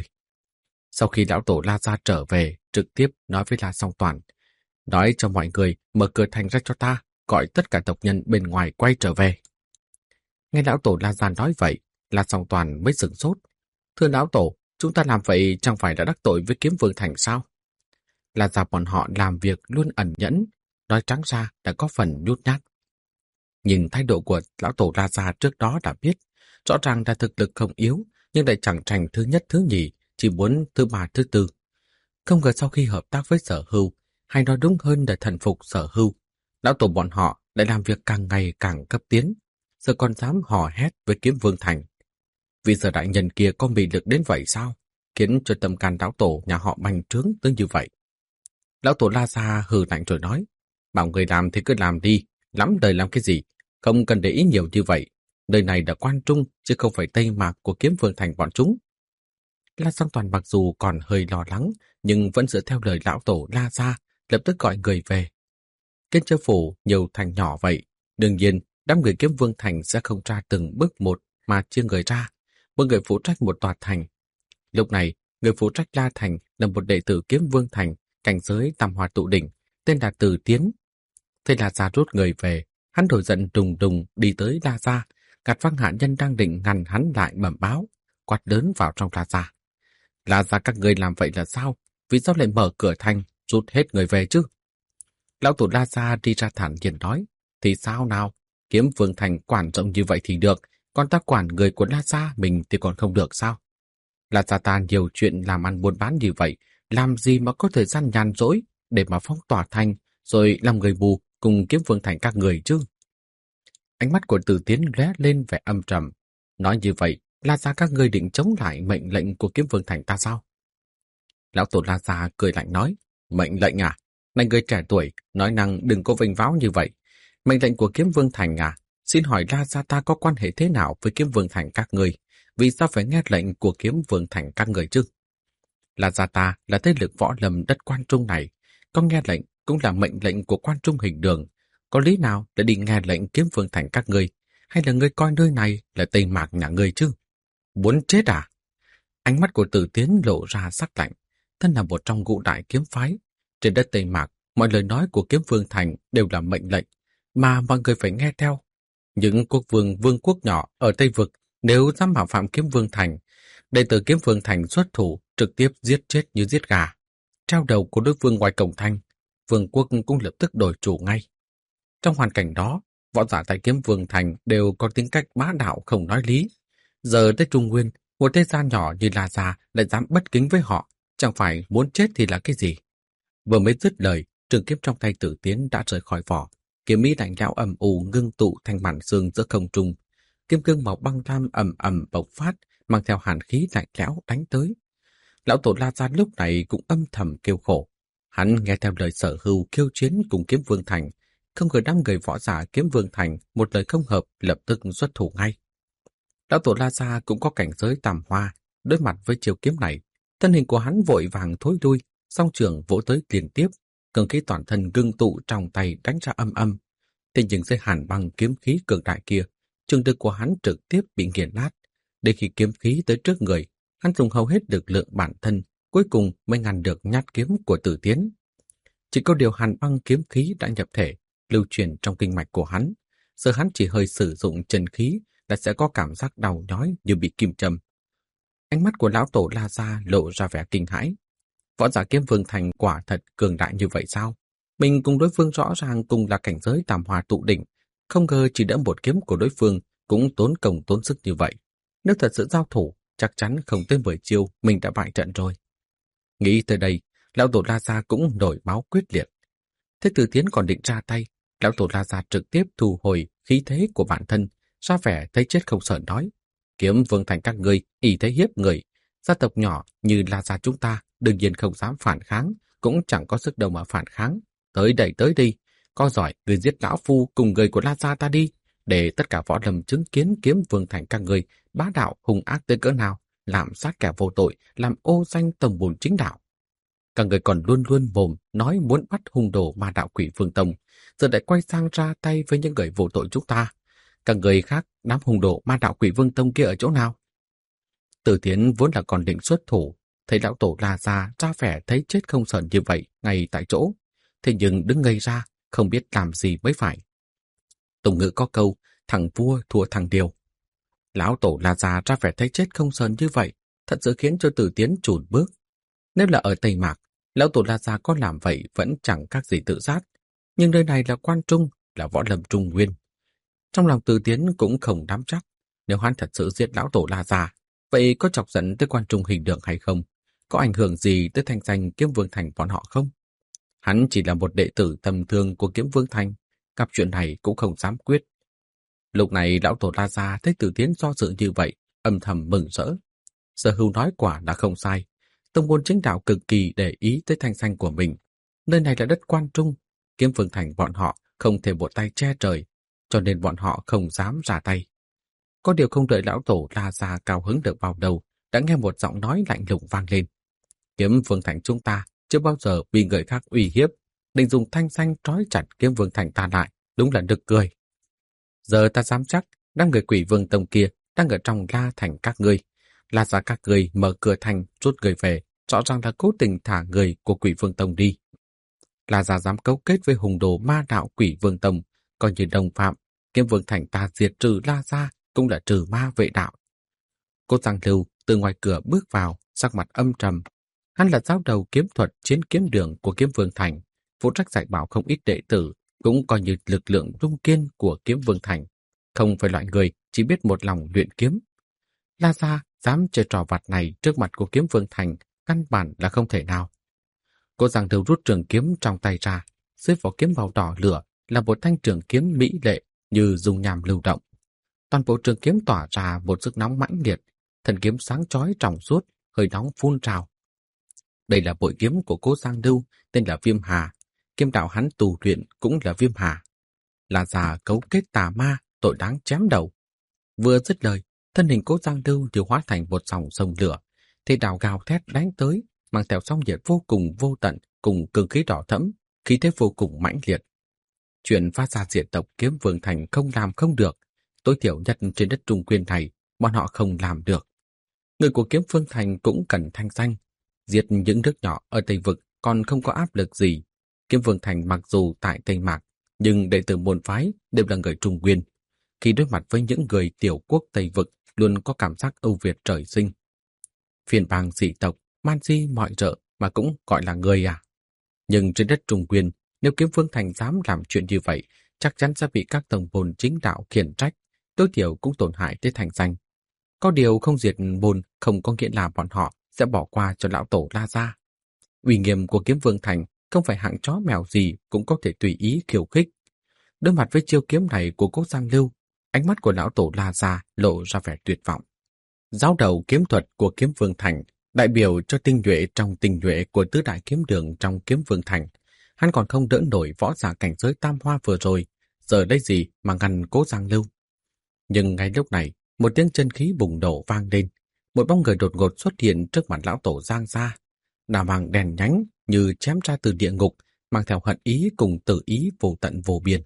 Sau khi lão tổ La Gia trở về, trực tiếp nói với La Song Toàn: nói cho mọi người mở cửa thành ra cho ta, gọi tất cả tộc nhân bên ngoài quay trở về. Nghe lão tổ La Gia nói vậy, La Song Toàn mới sửng sốt. Thưa lão tổ, chúng ta làm vậy chẳng phải đã đắc tội với Kiếm Vương Thành sao? Là ra bọn họ làm việc luôn ẩn nhẫn, nói trắng ra đã có phần nhút nhát. Nhìn thái độ của lão tổ La Gia trước đó đã biết, rõ ràng là thực lực không yếu, nhưng lại chẳng tranh thứ nhất thứ nhì, chỉ muốn thứ ba thứ tư. Không ngờ sau khi hợp tác với Sở Hưu, hay nói đúng hơn là thần phục Sở Hưu, lão tổ bọn họ lại làm việc càng ngày càng cấp tiến, giờ còn dám hò hét với Kiếm Vương Thành. Vì Sở đại nhân kia có mị lực đến vậy sao, khiến cho tâm can lão tổ nhà họ bành trướng tới như vậy? Lão tổ La Gia hừ lạnh rồi nói: bảo người làm thì cứ làm đi, lắm đời làm cái gì, không cần để ý nhiều như vậy. Nơi này là Quan Trung chứ không phải Tây Mạc của Kiếm Vương Thành bọn chúng. La Song Toàn mặc dù còn hơi lo lắng, nhưng vẫn dựa theo lời lão tổ La Gia, lập tức gọi người về. Kiến Châu phủ nhiều thành nhỏ vậy, đương nhiên đám người Kiếm Vương Thành sẽ không ra từng bước một mà chia người ra, mỗi người phụ trách một tòa thành. Lúc này, người phụ trách La Thành là một đệ tử Kiếm Vương Thành, cảnh giới Tam Hoa Tụ Đỉnh, tên là Từ Tiến. Thế La Gia rút người về, hắn nổi giận đùng đùng đi tới La Gia, gạt văng hạ nhân đang định ngăn hắn lại bẩm báo, quát lớn vào trong La Gia. La Gia các người làm vậy là sao? Vì sao lại mở cửa thành, rút hết người về chứ? Lão tổ La Gia đi ra thản nhiên nói: thì sao nào? Kiếm Vương Thành quản rộng như vậy thì được, còn ta quản người của La Gia mình thì còn không được sao? La Gia ta nhiều chuyện làm ăn buôn bán như vậy, làm gì mà có thời gian nhàn rỗi để mà phong tỏa thành, rồi làm người mù cùng Kiếm Vương Thành các người chứ? Ánh mắt của Từ Tiến lóe lên vẻ âm trầm. Nói như vậy, La Gia các ngươi định chống lại mệnh lệnh của Kiếm Vương Thành ta sao? Lão tổ La Gia cười lạnh nói: mệnh lệnh à? Này người trẻ tuổi, nói năng đừng có vênh váo như vậy. Mệnh lệnh của Kiếm Vương Thành à? Xin hỏi La Gia ta có quan hệ thế nào với Kiếm Vương Thành các ngươi? Vì sao phải nghe lệnh của Kiếm Vương Thành các người chứ? La Gia ta là thế lực võ lâm đất Quan Trung này, có nghe lệnh cũng là mệnh lệnh của Quan Trung Hình Đường. Có lý nào để đi nghe lệnh Kiếm Vương Thành các ngươi, hay là ngươi coi nơi này là Tây Mạc nhà ngươi chứ? Muốn chết à? Ánh mắt của Từ Tiến lộ ra sắc lạnh. Thân là một trong ngũ đại kiếm phái, trên đất Tây Mạc, mọi lời nói của Kiếm Vương Thành đều là mệnh lệnh, mà mọi người phải nghe theo. Những quốc vương vương quốc nhỏ ở Tây Vực nếu dám mạo phạm Kiếm Vương Thành, đệ tử Kiếm Vương Thành xuất thủ trực tiếp giết chết như giết gà, treo đầu của đối phương ngoài cổng thành, vương quốc cũng lập tức đổi chủ ngay. Trong hoàn cảnh đó, võ giả tại Kiếm Vương Thành đều có tính cách bá đạo không nói lý. Giờ tới Trung Nguyên, một thế gia nhỏ như La Gia lại dám bất kính với họ, chẳng phải muốn chết thì là cái gì? Vừa mới dứt lời, trường kiếm trong tay Tử Tiến đã rời khỏi vỏ. Kiếm ý lạnh lẽo ầm ù ngưng tụ thành màn sương giữa không trung. Kim cương màu băng lam ầm ầm bộc phát, mang theo hàn khí lạnh lẽo đánh tới. Lão tổ La Gia lúc này cũng âm thầm kêu khổ. Hắn nghe theo lời Sở Hưu kêu chiến cùng Kiếm Vương Thành, không ngờ 5 người võ giả Kiếm Vương Thành một lời không hợp lập tức xuất thủ ngay. Lão tổ La Gia cũng có cảnh giới tam hoa, đối mặt với chiêu kiếm này, thân hình của hắn vội vàng thối lui, song trường vỗ tới liên tiếp, cường khí toàn thân ngưng tụ trong tay đánh ra âm âm. Thế nhưng dưới hàn băng kiếm khí cường đại kia, trường lực của hắn trực tiếp bị nghiền nát. Để khi kiếm khí tới trước người, hắn dùng hầu hết lực lượng bản thân, cuối cùng mới ngăn được nhát kiếm của Tử Tiến. Chỉ có điều hàn băng kiếm khí đã nhập thể, lưu truyền trong kinh mạch của hắn. Giờ hắn chỉ hơi sử dụng chân khí là sẽ có cảm giác đau nhói như bị kim châm. Ánh mắt của lão tổ La Gia lộ ra vẻ kinh hãi. Võ giả Kiếm Vương Thành quả thật cường đại như vậy sao? Mình cùng đối phương rõ ràng cùng là cảnh giới tam hoa tụ đỉnh, không ngờ chỉ đỡ một kiếm của đối phương cũng tốn công tốn sức như vậy. Nếu thật sự giao thủ, chắc chắn không tới 10 chiêu mình đã bại trận rồi. Nghĩ tới đây, lão tổ La Gia cũng nổi máu quyết liệt. Thế Tử Tiến còn định ra tay, lão tổ La Gia trực tiếp thu hồi khí thế của bản thân, ra vẻ thấy chết không sợ nói: Kiếm Vương Thành các ngươi ỷ thế hiếp người, gia tộc nhỏ như La Gia chúng ta đương nhiên không dám phản kháng, cũng chẳng có sức đâu mà phản kháng. Tới đi, có giỏi người giết lão phu cùng người của La Gia ta đi, để tất cả võ lâm chứng kiến Kiếm Vương Thành các ngươi bá đạo hung ác tới cỡ nào, làm sát kẻ vô tội, làm ô danh tông bổn chính đạo. Các người còn luôn luôn mồm nói muốn bắt hung đồ ma đạo Quỷ Vương Tông, giờ lại quay sang ra tay với những người vô tội chúng ta. Các người khác đám hung đồ ma đạo Quỷ Vương Tông kia ở chỗ nào? Tử Tiến vốn là còn định xuất thủ, thấy lão tổ La Gia ra vẻ thấy chết không sờn như vậy ngay tại chỗ, thế nhưng đứng ngây ra, không biết làm gì mới phải. Tùng ngữ có câu, thằng vua thua thằng điều. Lão tổ La Gia ra vẻ thấy chết không sờn như vậy, thật sự khiến cho Tử Tiến chùn bước. Nếu là ở Tây Mạc, lão tổ La Gia có làm vậy vẫn chẳng khác gì tự sát, nhưng nơi này là Quan Trung, là võ lâm Trung Nguyên. Trong lòng Tử Tiến cũng không nắm chắc, nếu hắn thật sự giết lão tổ La Gia, vậy có chọc giận tới Quan Trung Hình Đường hay không? Có ảnh hưởng gì tới thanh danh Kiếm Vương Thành bọn họ không? Hắn chỉ là một đệ tử tầm thường của Kiếm Vương Thành, gặp chuyện này cũng không dám quyết. Lúc này lão tổ La Gia thấy Tử Tiến do dự như vậy, âm thầm mừng rỡ. Sở Hưu nói quả đã không sai, tông môn chính đạo cực kỳ để ý tới thanh danh của mình. Nơi này là đất Quan Trung, Kiếm Vương Thành bọn họ không thể một tay che trời, cho nên bọn họ không dám ra tay. Có điều không đợi lão tổ La Gia cao hứng được vào đầu, đã nghe một giọng nói lạnh lùng vang lên. Kiếm Vương Thành chúng ta chưa bao giờ bị người khác uy hiếp, định dùng thanh danh trói chặt Kiếm Vương Thành ta lại, đúng là nực cười. Giờ ta dám chắc, đám người Quỷ Vương Tông kia đang ở trong La Thành các ngươi. La Gia các ngươi mở cửa thành rút người về, rõ ràng là cố tình thả người của Quỷ Vương Tông đi. La Gia dám cấu kết với hùng đồ ma đạo Quỷ Vương Tông, coi như đồng phạm, Kiếm Vương Thành ta diệt trừ La Gia cũng là trừ ma vệ đạo. Cô Giang Lưu từ ngoài cửa bước vào, sắc mặt âm trầm. Hắn là giáo đầu kiếm thuật chiến kiếm đường của Kiếm Vương Thành, phụ trách dạy bảo không ít đệ tử, cũng coi như lực lượng trung kiên của Kiếm Vương Thành, không phải loại người chỉ biết một lòng luyện kiếm. La Gia dám chơi trò vặt này trước mặt của Kiếm Vương Thành, căn bản là không thể nào. Cô Giang Lưu rút trường kiếm trong tay ra, dưới vỏ kiếm màu đỏ lửa là một thanh trường kiếm mỹ lệ như dung nham lưu động. Toàn bộ trường kiếm tỏa ra một sức nóng mãnh liệt, thân kiếm sáng chói trong suốt, hơi nóng phun trào. Đây là bội kiếm của Cố Giang Lưu, tên là Viêm Hà. Kiếm đạo hắn tu luyện cũng là Viêm Hà. La Gia cấu kết tà ma, tội đáng chém đầu. Vừa dứt lời, thân hình Cố Giang Lưu điều hóa thành một dòng sông lửa, thế đào gào thét đánh tới, mang theo sóng nhiệt vô cùng vô tận, cùng cường khí đỏ thẫm, khí thế vô cùng mãnh liệt. Chuyện phát ra diệt tộc Kiếm Vương Thành không làm không được, tối thiểu nhất trên đất Trung Nguyên này, bọn họ không làm được. Người của Kiếm Vương Thành cũng cần thanh danh. Diệt những nước nhỏ ở Tây Vực còn không có áp lực gì. Kiếm Vương Thành mặc dù tại Tây Mạc, nhưng đệ tử môn phái đều là người Trung Nguyên. Khi đối mặt với những người tiểu quốc Tây Vực, luôn có cảm giác ưu việt trời sinh. Phiền bang dị tộc, man di mọi rợ mà cũng gọi là người à. Nhưng trên đất Trung Nguyên, nếu Kiếm Vương Thành dám làm chuyện như vậy, chắc chắn sẽ bị các tông môn chính đạo khiển trách, tối thiểu cũng tổn hại tới thành danh. Có điều không diệt môn không có nghĩa là bọn họ sẽ bỏ qua cho lão tổ La Gia. Uy nghiêm của Kiếm Vương Thành không phải hạng chó mèo gì cũng có thể tùy ý khiêu khích. Đối mặt với chiêu kiếm này của Cố Giang Lưu, ánh mắt của lão tổ La Gia lộ ra vẻ tuyệt vọng. Giáo đầu kiếm thuật của Kiếm Vương Thành, đại biểu cho tinh nhuệ trong tinh nhuệ của tứ đại kiếm đường trong Kiếm Vương Thành. Hắn còn không đỡ nổi võ giả cảnh giới tam hoa vừa rồi, giờ đây gì mà ngăn Cố Giang Lưu. Nhưng ngay lúc này, một tiếng chân khí bùng nổ vang lên, một bóng người đột ngột xuất hiện trước mặt lão tổ Giang Gia. Đào mang đèn nhánh như chém ra từ địa ngục, mang theo hận ý cùng tử ý vô tận vô biên.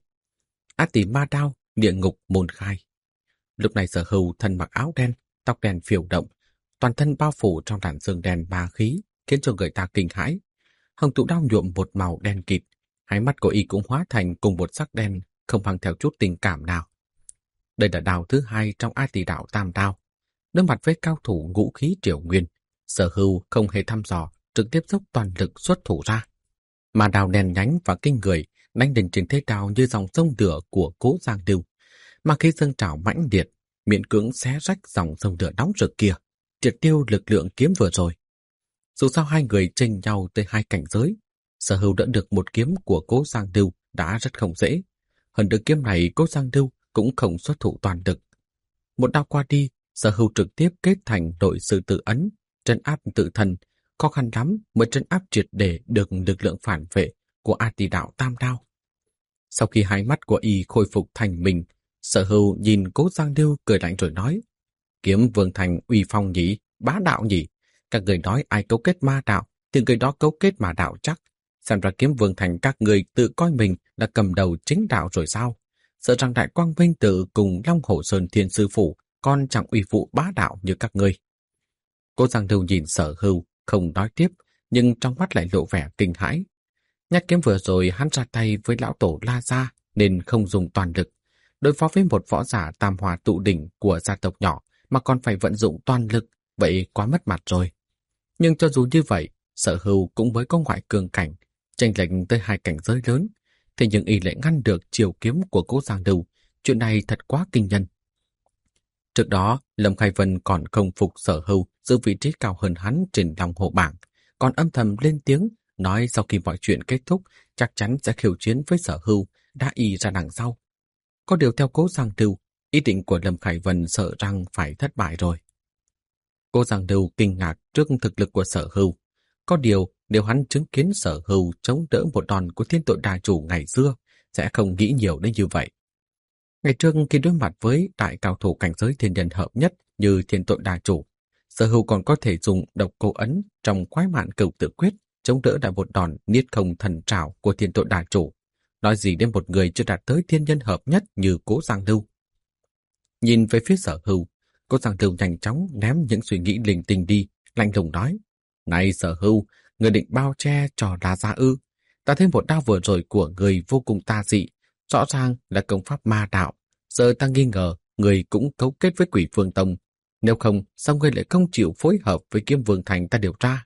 Át tỉ ma đao, địa ngục môn khai. Lúc này Sở Hưu thân mặc áo đen, tóc đen phiêu động, toàn thân bao phủ trong làn sương đen ma khí, khiến cho người ta kinh hãi. Hồng tụ đao nhuộm một màu đen kịt, hai mắt của y cũng hóa thành cùng một sắc đen, không mang theo chút tình cảm nào. Đây là đao thứ hai trong A Tỳ đạo Tam Đao. Đối mặt với cao thủ ngũ khí Triều Nguyên, Sở Hưu không hề thăm dò, trực tiếp dốc toàn lực xuất thủ ra. Mà đao đen nhánh và kinh người đánh đến trên thế đao như dòng sông lửa của Cố Giang Lưu, mà khi dâng trào mãnh liệt, miễn cưỡng xé rách dòng sông lửa nóng rực kia, triệt tiêu lực lượng kiếm vừa rồi. Dù sao hai người chênh nhau tới hai cảnh giới, Sở Hưu đỡ được một kiếm của Cố Giang Lưu đã rất không dễ. Hơn được kiếm này Cố Giang Lưu cũng không xuất thủ toàn lực. Một đao qua đi, Sở Hưu trực tiếp kết thành nội sư tự ấn, trấn áp tự thân, khó khăn lắm mới trấn áp triệt để được lực lượng phản vệ của A Tỳ đạo Tam Đao. Sau khi hai mắt của y khôi phục thành mình, Sở Hưu nhìn Cố Giang Lưu cười lạnh rồi nói: Kiếm Vương Thành uy phong nhỉ, bá đạo nhỉ. Các người nói ai cấu kết ma đạo, thì người đó cấu kết ma đạo chắc. Xem ra Kiếm Vương Thành các người tự coi mình là cầm đầu chính đạo rồi sao? Sợ rằng Đại Quang Vinh Tự cùng Long Hổ Sơn Thiên Sư Phủ còn chẳng uy vụ bá đạo như các ngươi. Cố Giang Lưu nhìn Sở Hưu, không nói tiếp, nhưng trong mắt lại lộ vẻ kinh hãi. Nhát kiếm vừa rồi hắn ra tay với lão tổ La Gia nên không dùng toàn lực. Đối phó với một võ giả tam hòa tụ đỉnh của gia tộc nhỏ mà còn phải vận dụng toàn lực, vậy quá mất mặt rồi. Nhưng cho dù như vậy, Sở Hưu cũng mới có ngoại cường cảnh, chênh lệch tới hai cảnh giới lớn, thế nhưng y lại ngăn được chiều kiếm của Cố Giang Lưu. Chuyện này thật quá kinh nhân. Trước đó, Lâm Khai Vân còn không phục Sở Hưu giữ vị trí cao hơn hắn trên Long Hồ bảng, còn âm thầm lên tiếng nói sau khi mọi chuyện kết thúc chắc chắn sẽ khiêu chiến với Sở Hưu, đã y ra đằng sau. Có điều theo Cố Giang Lưu, ý định của Lâm Khải Vân sợ rằng phải thất bại rồi. Cố Giang Lưu kinh ngạc trước thực lực của Sở Hưu. Có điều nếu hắn chứng kiến Sở Hưu chống đỡ một đòn của Thiên Tội Đà Chủ ngày xưa, sẽ không nghĩ nhiều đến như vậy. Ngày trước khi đối mặt với đại cao thủ cảnh giới thiên nhân hợp nhất như Thiên Tội Đà Chủ, Sở Hưu còn có thể dùng độc cô ấn trong Khoái Mạn Cửu Tự Quyết chống đỡ lại một đòn niết không thần trảo của Thiên Tội Đà Chủ. Nói gì đến một người chưa đạt tới thiên nhân hợp nhất như Cố Giang Lưu. Nhìn về phía Sở Hưu, Cố Giang Lưu nhanh chóng ném những suy nghĩ linh tinh đi, lạnh lùng nói: Này Sở Hưu, người định bao che cho La Gia ư? Ta thấy một đao vừa rồi của người vô cùng tà dị, rõ ràng là công pháp ma đạo. Giờ ta nghi ngờ người cũng cấu kết với Quỷ Vương Tông. Nếu không, sao ngươi lại không chịu phối hợp với Kiếm Vương Thành ta điều tra?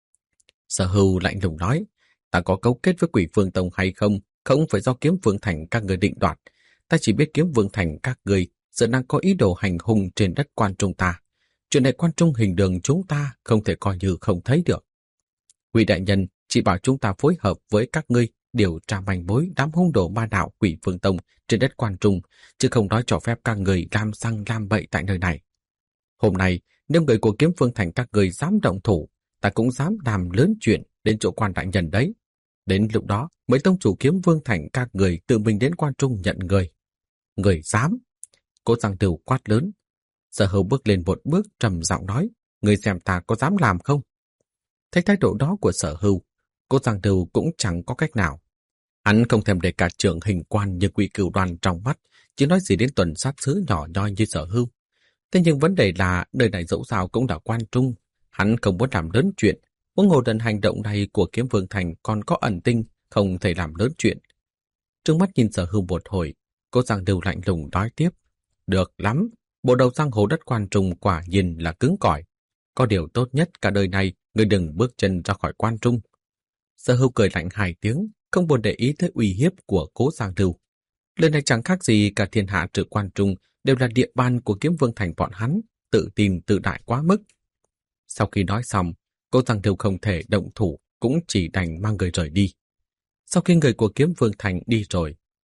Sở Hưu lạnh lùng nói: Ta có cấu kết với Quỷ Vương Tông hay không phải do Kiếm Vương Thành các người định đoạt. Ta chỉ biết Kiếm Vương Thành các người giờ đang có ý đồ hành hung trên đất Quan Trung ta. Chuyện này Quan Trung hình đường chúng ta không thể coi như không thấy được. Quỷ đại nhân chỉ bảo chúng ta phối hợp với các ngươi điều tra manh mối đám hung đồ ma đạo Quỷ Vương Tông trên đất Quan Trung, chứ không nói cho phép các người làm xăng làm bậy tại nơi này. Hôm nay, nếu người của Kiếm Vương Thành các người dám động thủ, ta cũng dám làm lớn chuyện đến chỗ Quan đại nhân đấy. Đến lúc đó, mấy tông chủ Kiếm Vương Thành các người tự mình đến Quan Trung nhận người. Người dám! Cố Giang Lưu quát lớn. Sở Hưu bước lên một bước trầm giọng nói: Người xem ta có dám làm không? Thấy thái độ đó của Sở Hưu, Cố Giang Lưu cũng chẳng có cách nào. Hắn không thèm để cả trưởng hình quan như Quỷ Cửu Đoàn trong mắt, chỉ nói gì đến tuần sát sứ nhỏ nhoi như Sở Hưu. Thế nhưng vấn đề là nơi này dẫu sao cũng là Quan Trung, hắn không muốn làm lớn chuyện. Huống hồ lần hành động này của Kiếm Vương Thành còn có ẩn tinh, không thể làm lớn chuyện. Trừng mắt nhìn Sở Hưu một hồi, Cố Giang Lưu lạnh lùng nói tiếp: Được lắm, bộ đầu giang hồ đất Quan Trung quả nhiên là cứng cỏi. Có điều tốt nhất cả đời này người đừng bước chân ra khỏi Quan Trung. Sở Hưu cười lạnh 2 tiếng, không buồn để ý tới uy hiếp của Cố Giang Lưu. Lời này chẳng khác gì cả thiên hạ trừ Quan Trung đều là địa bàn của Kiếm Vương Thành bọn hắn, tự tin tự đại quá mức. Sau khi nói xong, Cố Giang Lưu không thể động thủ, cũng chỉ đành mang người rời đi. Sau khi người của Kiếm Vương Thành đi rồi,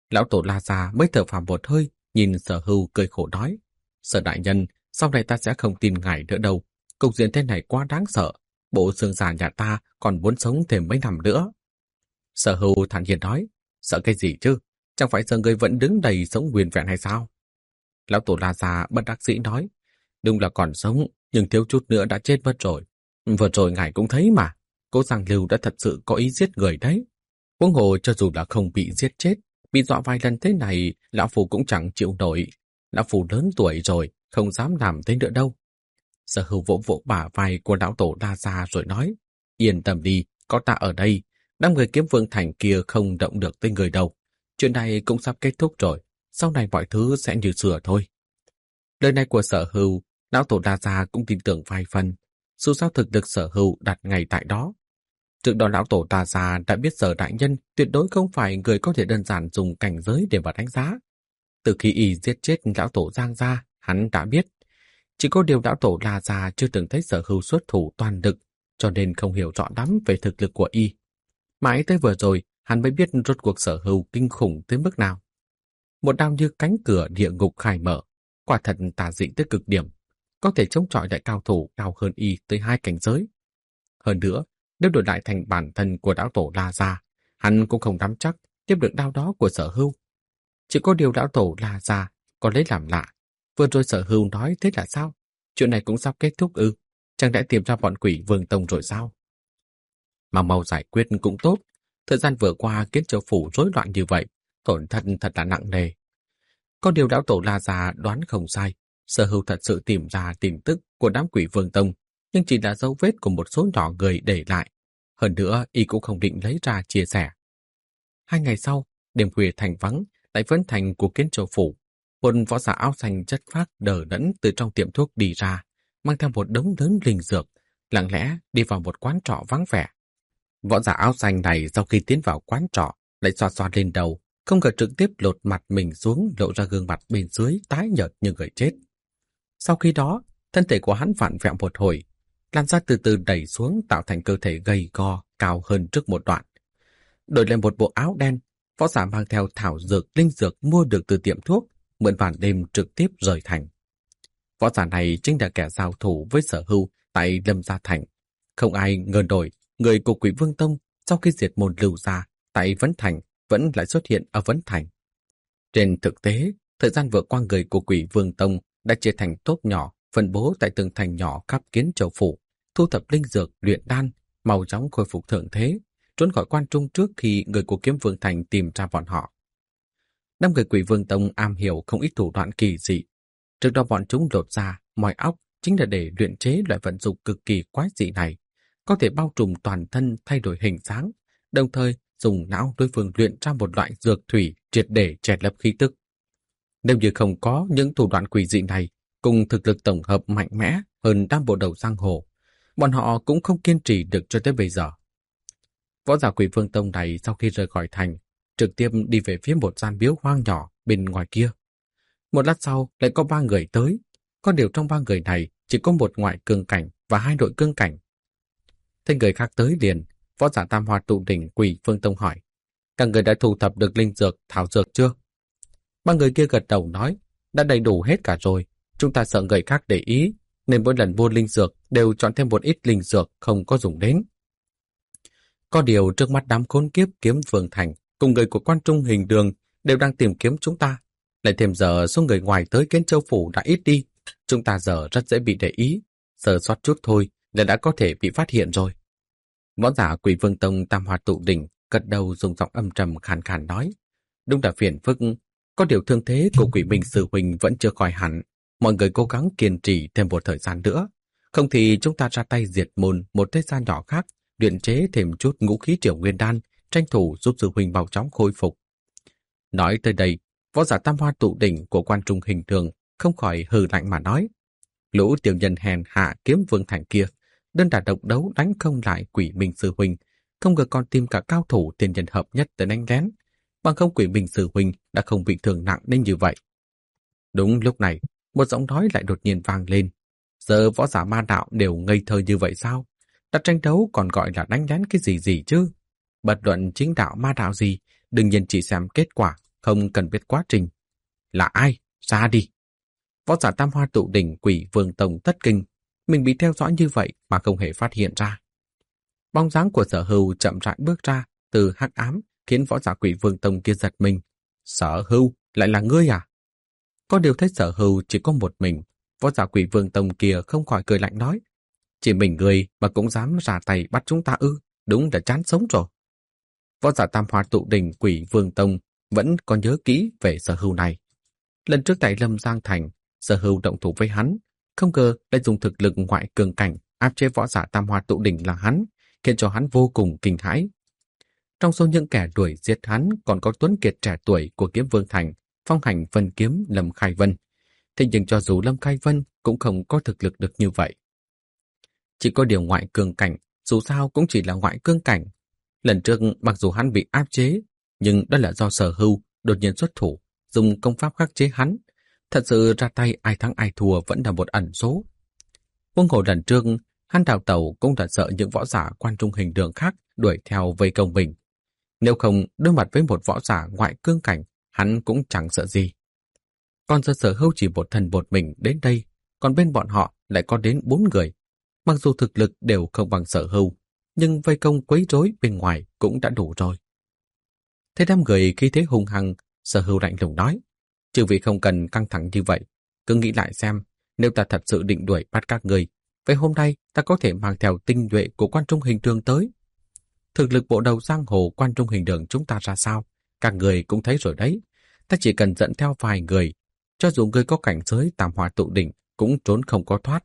Lão tổ La Gia mới thở phào một hơi, nhìn Sở Hưu cười khổ nói: Sở đại nhân, sau này ta sẽ không tin ngài nữa đâu. Cục diện thế này quá đáng sợ. Bộ xương già nhà ta còn muốn sống thêm mấy năm nữa. Sở Hưu thản nhiên nói: Sợ cái gì chứ? Chẳng phải giờ người vẫn đứng đầy sống nguyên vẹn hay sao? Lão tổ La Gia bất đắc dĩ nói: Đúng là còn sống, nhưng thiếu chút nữa đã chết mất rồi. Vừa rồi ngài cũng thấy mà, Cố Giang Lưu đã thật sự có ý giết người đấy. Huống hồ cho dù là không bị giết chết, bị dọa vài lần thế này, lão phu cũng chẳng chịu nổi. Lão phu lớn tuổi rồi, không dám làm thế nữa đâu. Sở Hưu vỗ vỗ bả vai của lão tổ La Gia rồi nói: Yên tâm đi, có ta ở đây. Đám người Kiếm Vương Thành kia không động được tới người đâu. Chuyện này cũng sắp kết thúc rồi, sau này mọi thứ sẽ như xưa thôi. Lời này của Sở Hưu, lão tổ La Gia cũng tin tưởng vài phần. Dù sao thực lực Sở Hưu đặt ngay tại đó. Trước đó lão tổ La Gia đã biết Sở đại nhân tuyệt đối không phải người có thể đơn giản dùng cảnh giới để mà đánh giá. Từ khi y giết chết lão tổ Giang Gia, hắn đã biết. Chỉ có điều lão tổ La Gia chưa từng thấy Sở Hưu xuất thủ toàn lực, cho nên không hiểu rõ lắm về thực lực của y. Mãi tới vừa rồi, hắn mới biết rốt cuộc Sở Hưu kinh khủng tới mức nào. Một đao như cánh cửa địa ngục khai mở, quả thật tà dị tới cực điểm, có thể chống chọi lại cao thủ cao hơn y tới 2 cảnh giới. Hơn nữa, nếu đổi lại thành bản thân của lão tổ La Gia, hắn cũng không nắm chắc tiếp được đao đó của Sở Hưu. Chỉ có điều lão tổ La Gia có lấy làm lạ. Vừa rồi Sở Hưu nói thế là sao? Chuyện này cũng sắp kết thúc ư? Chẳng lẽ tìm ra bọn quỷ Vương Tông rồi sao? Mà mau giải quyết cũng tốt. Thời gian vừa qua Kiến Châu phủ rối loạn như vậy, tổn thất thật là nặng nề. Có điều lão tổ La Gia đoán không sai. Sở Hưu thật sự tìm ra tin tức của đám quỷ Vương Tông, nhưng chỉ là dấu vết của một số nhỏ người để lại. Hơn nữa, y cũng không định lấy ra chia sẻ. 2 ngày sau, đêm khuya thành vắng, tại Vân Thành của Kiến Châu phủ, một võ giả áo xanh chất phác đờ đẫn từ trong tiệm thuốc đi ra, mang theo một đống lớn linh dược, lặng lẽ đi vào một quán trọ vắng vẻ. Võ giả áo xanh này sau khi tiến vào quán trọ, lại xoa xoa lên đầu, không ngờ trực tiếp lột mặt mình xuống, lộ ra gương mặt bên dưới tái nhợt như người chết. Sau khi đó, thân thể của hắn vặn vẹo một hồi, làn da từ từ đẩy xuống tạo thành cơ thể gầy gò cao hơn trước một đoạn. Đổi lên một bộ áo đen, võ giả mang theo thảo dược, linh dược mua được từ tiệm thuốc, mượn vàn đêm trực tiếp rời thành. Võ giả này chính là kẻ giao thủ với Sở Hưu tại Lâm Gia Thành. Không ai ngờ nổi, người của Quỷ Vương Tông sau khi diệt môn Lưu Gia tại Vấn Thành vẫn lại xuất hiện ở Vấn Thành. Trên thực tế, thời gian vừa qua người của Quỷ Vương Tông đã chia thành tốp nhỏ, phân bố tại từng thành nhỏ khắp Kiến Châu phủ, thu thập linh dược, luyện đan, mau chóng khôi phục thượng thế, trốn khỏi quan trung trước khi người của Kiếm Vương Thành tìm ra bọn họ. Năm người Quỷ Vương Tông am hiểu không ít thủ đoạn kỳ dị. Trước đó bọn chúng lột ra, moi óc chính là để luyện chế loại vận dụng cực kỳ quái dị này, có thể bao trùm toàn thân thay đổi hình dáng, đồng thời dùng não đối phương luyện ra một loại dược thủy triệt để che lấp khí tức. Nếu như không có những thủ đoạn quỷ dị này, cùng thực lực tổng hợp mạnh mẽ hơn đám bộ đầu giang hồ, bọn họ cũng không kiên trì được cho tới bây giờ. Võ giả Quỷ Vương Tông này sau khi rời khỏi thành, trực tiếp đi về phía một gian miếu hoang nhỏ bên ngoài kia. Một lát sau lại có 3 người tới, có điều trong 3 người này chỉ có một ngoại cương cảnh và 2 nội cương cảnh. Thấy người khác tới liền, võ giả Tam Hoa Tụ Đỉnh Quỷ Vương Tông hỏi: các người đã thu thập được linh dược, thảo dược chưa? 3 người kia gật đầu nói: đã đầy đủ hết cả rồi, chúng ta sợ người khác để ý, nên mỗi lần mua linh dược đều chọn thêm một ít linh dược không có dùng đến. Có điều trước mắt đám khốn kiếp Kiếm Vương Thành cùng người của Quan Trung Hình Đường đều đang tìm kiếm chúng ta. Lại thêm giờ số người ngoài tới Kiến Châu phủ đã ít đi, chúng ta giờ rất dễ bị để ý, sơ sót chút thôi là đã có thể bị phát hiện rồi. Võ giả Quỷ Vương Tông Tam Hoa Tụ Đỉnh gật đầu dùng giọng âm trầm khàn khàn nói: đúng là phiền phức, có điều thương thế của Quỷ Minh sư huynh vẫn chưa khỏi hẳn, mọi người cố gắng kiên trì thêm một thời gian nữa, không thì chúng ta ra tay diệt môn một thế gian nhỏ khác, luyện chế thêm chút ngũ khí triều nguyên đan, tranh thủ giúp sư huynh mau chóng khôi phục. Nói tới đây, võ giả Tam Hoa Tụ Đỉnh của Quan Trung Hình Đường không khỏi hừ lạnh mà nói: lũ tiểu nhân hèn hạ Kiếm Vương Thành kia, đơn đả độc đấu đánh không lại Quỷ Minh sư huynh, không ngờ còn tìm cả cao thủ tiền nhân hợp nhất tới đánh lén, bằng không Quỷ Minh sư huynh đã không bị thương nặng nên như vậy. Đúng lúc này, một giọng nói lại đột nhiên vang lên: giờ võ giả ma đạo đều ngây thơ như vậy sao? Đã tranh đấu còn gọi là đánh lén cái gì gì chứ? Bất luận chính đạo ma đạo gì, đương nhiên chỉ xem kết quả, không cần biết quá trình. Là ai? Ra đi! Võ giả Tam Hoa Tụ Đỉnh Quỷ Vương Tông thất kinh, mình bị theo dõi như vậy mà không hề phát hiện ra. Bóng dáng của Sở Hưu chậm rãi bước ra từ hắc ám, khiến võ giả Quỷ Vương Tông kia giật mình. Sở Hưu, lại là ngươi à? Có điều thấy Sở Hưu chỉ có một mình, võ giả Quỷ Vương Tông kia không khỏi cười lạnh nói. Chỉ mình ngươi mà cũng dám ra tay bắt chúng ta ư, đúng là chán sống rồi. Võ giả Tam Hoa Tụ Đỉnh Quỷ Vương Tông vẫn còn nhớ kỹ về Sở Hưu này. Lần trước tại Lâm Giang Thành, Sở Hưu động thủ với hắn, không ngờ lại dùng thực lực ngoại cường cảnh áp chế võ giả Tam Hoa Tụ Đỉnh là hắn, khiến cho hắn vô cùng kinh hãi. Trong số những kẻ đuổi giết hắn còn có Tuấn Kiệt trẻ tuổi của Kiếm Vương Thành, phong hành vân kiếm Lâm Khai Vân. Thế nhưng cho dù Lâm Khai Vân cũng không có thực lực được như vậy. Chỉ có điều ngoại cường cảnh, dù sao cũng chỉ là ngoại cường cảnh. Lần trước mặc dù hắn bị áp chế, nhưng đó là do Sở Hưu đột nhiên xuất thủ, dùng công pháp khắc chế hắn. Thật sự ra tay ai thắng ai thua vẫn là một ẩn số. Huống hồ lần trước, hắn đào tẩu cũng đã sợ những võ giả quan trung hình đường khác đuổi theo vây công mình. Nếu không đối mặt với một võ giả ngoại cương cảnh, hắn cũng chẳng sợ gì. Còn giờ Sở Hưu chỉ một thân một mình đến đây, còn bên bọn họ lại có đến 4 người. Mặc dù thực lực đều không bằng Sở Hưu, nhưng vây công quấy rối bên ngoài cũng đã đủ rồi. Thế đám người khi thế hung hăng, Sở Hưu lạnh lùng nói, chư vị không cần căng thẳng như vậy, cứ nghĩ lại xem, nếu ta thật sự định đuổi bắt các người, vậy hôm nay ta có thể mang theo tinh nhuệ của quan trung hình đường tới. Thực lực bộ đầu giang hồ quan trung hình đường chúng ta ra sao, các người cũng thấy rồi đấy. Ta chỉ cần dẫn theo vài người, cho dù người có cảnh giới Tam Hoa Tụ Đỉnh cũng trốn không có thoát.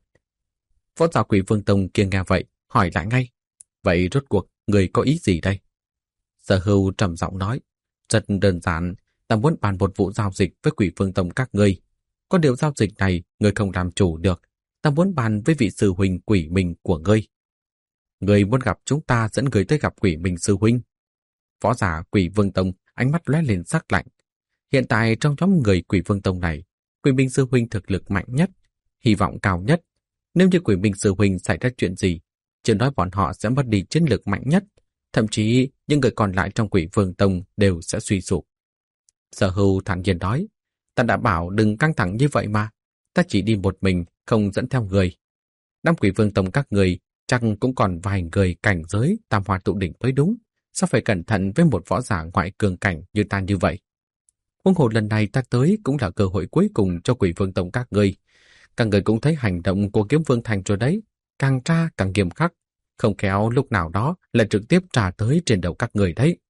Võ giả Quỷ Vương Tông kia nghe vậy, hỏi lại ngay, vậy rốt cuộc người có ý gì đây? Sở Hưu trầm giọng nói, rất đơn giản, ta muốn bàn một vụ giao dịch với Quỷ Vương Tông các ngươi. Có điều giao dịch này ngươi không làm chủ được, ta muốn bàn với vị sư huynh Quỷ Minh của ngươi. Ngươi muốn gặp chúng ta dẫn người tới gặp Quỷ Minh sư huynh. Võ giả Quỷ Vương Tông ánh mắt lóe lên sắc lạnh. Hiện tại trong nhóm người Quỷ Vương Tông này, Quỷ Minh sư huynh thực lực mạnh nhất, hy vọng cao nhất. Nếu như Quỷ Minh sư huynh xảy ra chuyện gì, chưa nói bọn họ sẽ mất đi chiến lược mạnh nhất, thậm chí những người còn lại trong Quỷ Vương Tông đều sẽ suy sụp. Sở Hưu thản nhiên nói, ta đã bảo đừng căng thẳng như vậy mà, ta chỉ đi một mình, không dẫn theo người. Đám Quỷ Vương Tông các người chắc cũng còn vài người cảnh giới Tam Hoa Tụ Đỉnh mới đúng, sao phải cẩn thận với một võ giả ngoại cường cảnh như ta như vậy. Huống hồ lần này ta tới cũng là cơ hội cuối cùng cho Quỷ Vương Tông các người. Các người cũng thấy hành động của Kiếm Vương Thành rồi đấy, càng tra càng nghiêm khắc, không khéo lúc nào đó là trực tiếp trả tới trên đầu các người đấy.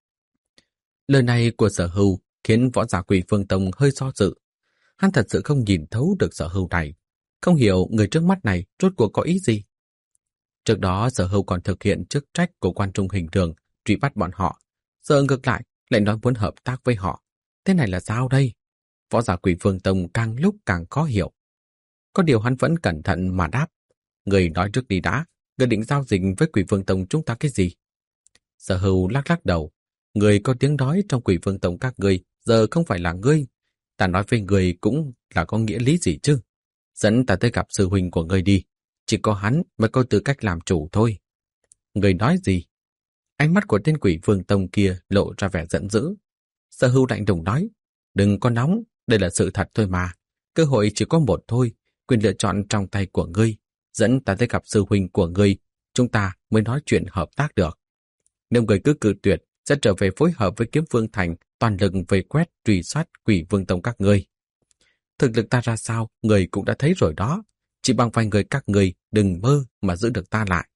Lời này của Sở Hưu khiến võ giả Quỷ Vương Tông hơi do dự. Hắn thật sự không nhìn thấu được Sở Hưu này, không hiểu người trước mắt này rốt cuộc có ý gì. Trước đó Sở Hưu còn thực hiện chức trách của quan trung hình đường truy bắt bọn họ, giờ ngược lại lại nói muốn hợp tác với họ. Thế này là sao đây? Võ giả Quỷ Vương Tông càng lúc càng khó hiểu. Có điều hắn vẫn cẩn thận mà đáp. Người nói trước đi đã, người định giao dịch với Quỷ Vương Tông chúng ta cái gì? Sở Hưu lắc lắc đầu. Người có tiếng nói trong Quỷ Vương Tông các người giờ không phải là ngươi. Ta nói với người cũng là có nghĩa lý gì chứ? Dẫn ta tới gặp sư huynh của ngươi đi. Chỉ có hắn mới có tư cách làm chủ thôi. Người nói gì? Ánh mắt của tên Quỷ Vương Tông kia lộ ra vẻ giận dữ. Sở Hưu lạnh lùng nói, đừng có nóng, đây là sự thật thôi mà. Cơ hội chỉ có một thôi, quyền lựa chọn trong tay của ngươi. Dẫn ta tới gặp sư huynh của ngươi, chúng ta mới nói chuyện hợp tác được. Nếu người cứ cự tuyệt, sẽ trở về phối hợp với Kiếm Vương Thành toàn lực vây quét truy sát Quỷ Vương Tông các ngươi. Thực lực ta ra sao, người cũng đã thấy rồi đó. Chỉ bằng vài người các người đừng mơ mà giữ được ta lại.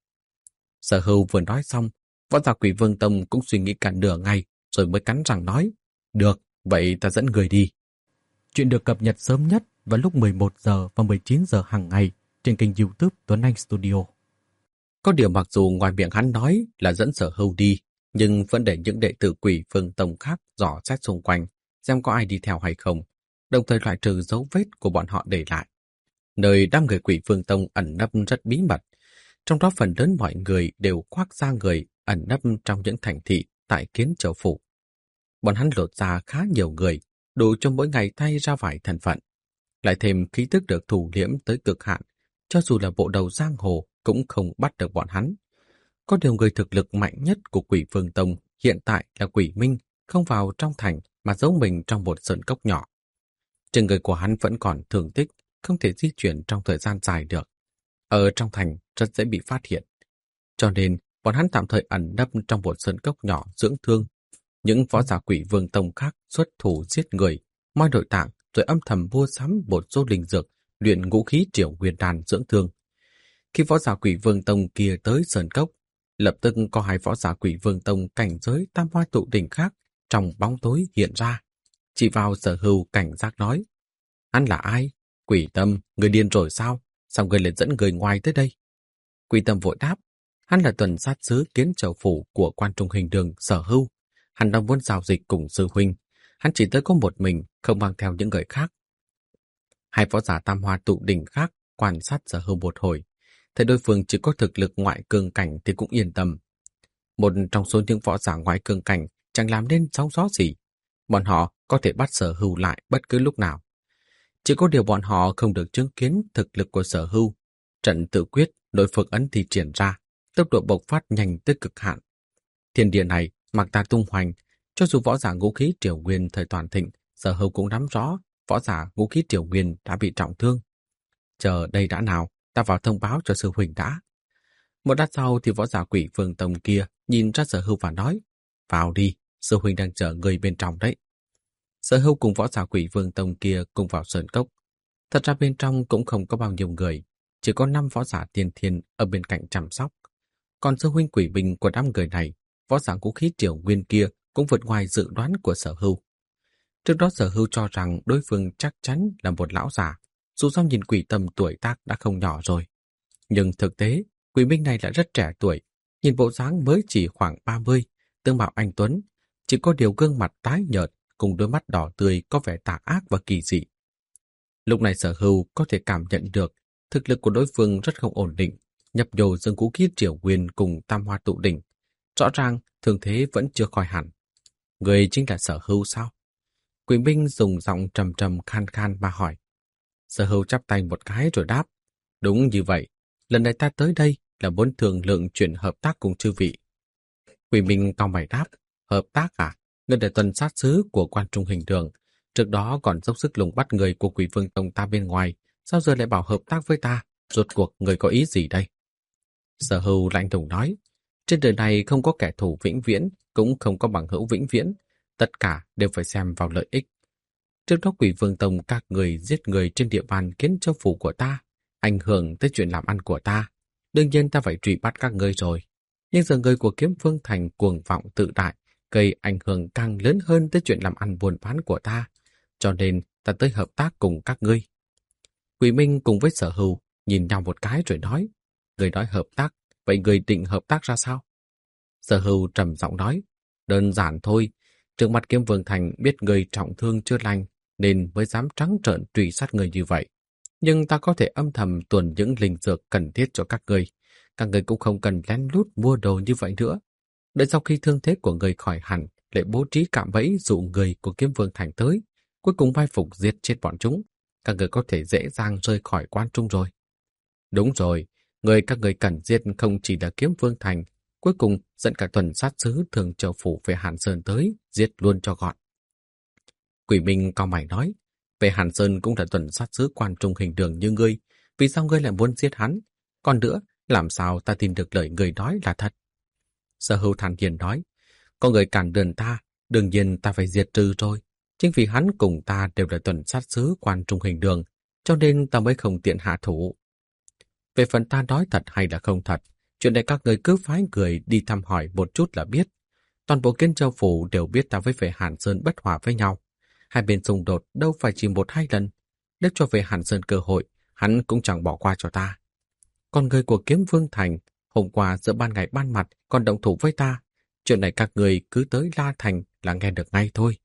Sở Hưu vừa nói xong, võ giả Quỷ Vương Tông cũng suy nghĩ cả nửa ngày rồi mới cắn răng nói, được, vậy ta dẫn người đi. Chuyện được cập nhật sớm nhất vào lúc 11 giờ và 19 giờ hàng ngày trên kênh YouTube Tuấn Anh Studio. Có điều mặc dù ngoài miệng hắn nói là dẫn Sở Hưu đi, nhưng vẫn để những đệ tử Quỷ Vương Tông khác dò xét xung quanh xem có ai đi theo hay không, đồng thời loại trừ dấu vết của bọn họ để lại. Nơi đám người Quỷ Vương Tông ẩn nấp rất bí mật, trong đó phần lớn mọi người đều khoác da người ẩn nấp trong những thành thị tại Kiến Châu Phủ. Bọn hắn lột ra khá nhiều người, đủ cho mỗi ngày thay ra vài thân phận. Lại thêm khí tức được thủ liễm tới cực hạn, cho dù là bộ đầu giang hồ cũng không bắt được bọn hắn. Có điều người thực lực mạnh nhất của Quỷ Vương Tông hiện tại là Quỷ Minh, không vào trong thành mà giấu mình trong một sơn cốc nhỏ. Trên người của hắn vẫn còn thương tích, không thể di chuyển trong thời gian dài được. Ở trong thành rất dễ bị phát hiện. Cho nên, bọn hắn tạm thời ẩn nấp trong một sơn cốc nhỏ dưỡng thương. Những võ giả Quỷ Vương Tông khác xuất thủ giết người, moi nội tạng rồi âm thầm mua sắm một số linh dược, luyện ngũ khí Triều Nguyên đan dưỡng thương. Khi võ giả Quỷ Vương Tông kia tới sơn cốc, lập tức có hai võ giả Quỷ Vương Tông cảnh giới Tam Hoa Tụ Đỉnh khác trong bóng tối hiện ra. Chỉ vào Sở Hưu cảnh giác nói: "Hắn là ai? Quỷ Tâm, người điên rồi sao? Sao người lại dẫn người ngoài tới đây?" Quỷ Tâm vội đáp: "Hắn là tuần sát sứ Kiến Châu phủ của Quan Trung Hình Đường Sở Hưu. Hắn đang muốn giao dịch cùng sư huynh. Hắn chỉ tới có một mình, không mang theo những người khác." Hai võ giả Tam Hoa Tụ Đỉnh khác quan sát Sở Hưu một hồi, thấy đối phương chỉ có thực lực ngoại cường cảnh thì cũng yên tâm. Một trong số những võ giả ngoại cường cảnh chẳng làm nên sóng gió gì. Bọn họ có thể bắt Sở Hưu lại bất cứ lúc nào. Chỉ có điều bọn họ không được chứng kiến thực lực của Sở Hưu. Trận tự quyết, nội phượng ấn thì triển ra, tốc độ bộc phát nhanh tới cực hạn. Thiên địa này mặc ta tung hoành, cho dù võ giả ngũ khí Triều Nguyên thời toàn thịnh, Sở Hưu cũng nắm rõ võ giả ngũ khí Triều Nguyên đã bị trọng thương. Chờ đây đã nào, ta vào thông báo cho sư huynh đã. Một lát sau thì võ giả Quỷ Vương Tông kia nhìn ra Sở Hưu và nói: "Vào đi, sư huynh đang chờ người bên trong đấy." Sở Hưu cùng võ giả Quỷ Vương Tông kia cùng vào sơn cốc. Thật ra bên trong cũng không có bao nhiêu người, chỉ có 5 võ giả tiên thiên ở bên cạnh chăm sóc. Còn sư huynh Quỷ Bình của đám người này, võ giả ngũ khí Triều Nguyên kia cũng vượt ngoài dự đoán của Sở Hưu. Trước đó Sở Hưu cho rằng đối phương chắc chắn là một lão già, dù sao nhìn Quỷ Tâm tuổi tác đã không nhỏ rồi. Nhưng thực tế, Quỷ Minh này lại rất trẻ tuổi, nhìn bộ dáng mới chỉ khoảng 30, tương mạo anh tuấn, chỉ có điều gương mặt tái nhợt cùng đôi mắt đỏ tươi có vẻ tà ác và kỳ dị. Lúc này Sở Hưu có thể cảm nhận được thực lực của đối phương rất không ổn định, nhập nhồ dương cú khí Triều Nguyên cùng Tam Hoa Tụ Đỉnh. Rõ ràng thương thế vẫn chưa khỏi hẳn. Người chính là Sở Hưu sao? Quỷ Minh dùng giọng trầm trầm khan khan mà hỏi. Sở Hưu chắp tay một cái rồi đáp: "Đúng như vậy, lần này ta tới đây là muốn thương lượng chuyện hợp tác cùng chư vị." Quỷ Minh cau mày đáp: "Hợp tác à? Ngươi là tuần sát sứ của Quan Trung Hình Đường, trước đó còn dốc sức lùng bắt người của Quỷ Vương Tông ta bên ngoài, sao giờ lại bảo hợp tác với ta? Rốt cuộc người có ý gì đây?" Sở Hưu lạnh lùng nói: "Trên đời này không có kẻ thù vĩnh viễn, cũng không có bằng hữu vĩnh viễn, tất cả đều phải xem vào lợi ích. Trước đó Quỷ Vương Tông các người giết người trên địa bàn Kiến Châu phủ của ta, ảnh hưởng tới chuyện làm ăn của ta. Đương nhiên ta phải truy bắt các ngươi rồi. Nhưng giờ người của Kiếm Vương Thành cuồng vọng tự đại, gây ảnh hưởng càng lớn hơn tới chuyện làm ăn buôn bán của ta. Cho nên ta tới hợp tác cùng các ngươi." Quỷ Minh cùng với Sở Hưu nhìn nhau một cái rồi nói: "Người nói hợp tác, vậy người định hợp tác ra sao?" Sở Hưu trầm giọng nói: "Đơn giản thôi. Trước mặt Kiếm Vương Thành biết người trọng thương chưa lành nên mới dám trắng trợn truy sát người như vậy. Nhưng ta có thể âm thầm tuồn những linh dược cần thiết cho các ngươi. Các ngươi cũng không cần lén lút mua đồ như vậy nữa. Đợi sau khi thương thế của người khỏi hẳn, lại bố trí cạm bẫy dụ người của Kiếm Vương Thành tới, cuối cùng mai phục giết chết bọn chúng. Các người có thể dễ dàng rời khỏi Quan Trung rồi." "Đúng rồi, người các người cần giết không chỉ là Kiếm Vương Thành, cuối cùng dẫn cả tuần sát sứ Thường Châu phủ về Hàn Sơn tới, giết luôn cho gọn." Quỷ Minh cau mày nói: "Về Hàn Sơn cũng là tuần sát sứ Quan Trung Hình Đường như ngươi, vì sao ngươi lại muốn giết hắn? Còn nữa, làm sao ta tin được lời người nói là thật?" Sở Hưu thản nhiên nói: "Có người cản đường ta, đương nhiên ta phải diệt trừ rồi. Chính vì hắn cùng ta đều là tuần sát sứ Quan Trung Hình Đường, cho nên ta mới không tiện hạ thủ. Về phần ta nói thật hay là không thật, chuyện này các người cứ phái người đi thăm hỏi một chút là biết. Toàn bộ Kiến Châu phủ đều biết ta với Vệ Hàn Sơn bất hòa với nhau. Hai bên xung đột đâu phải chỉ 1-2 lần. Nếu cho Vệ Hàn Sơn cơ hội, hắn cũng chẳng bỏ qua cho ta. Còn người của Kiếm Vương Thành, hôm qua giữa ban ngày ban mặt còn động thủ với ta. Chuyện này các người cứ tới La Thành là nghe được ngay thôi."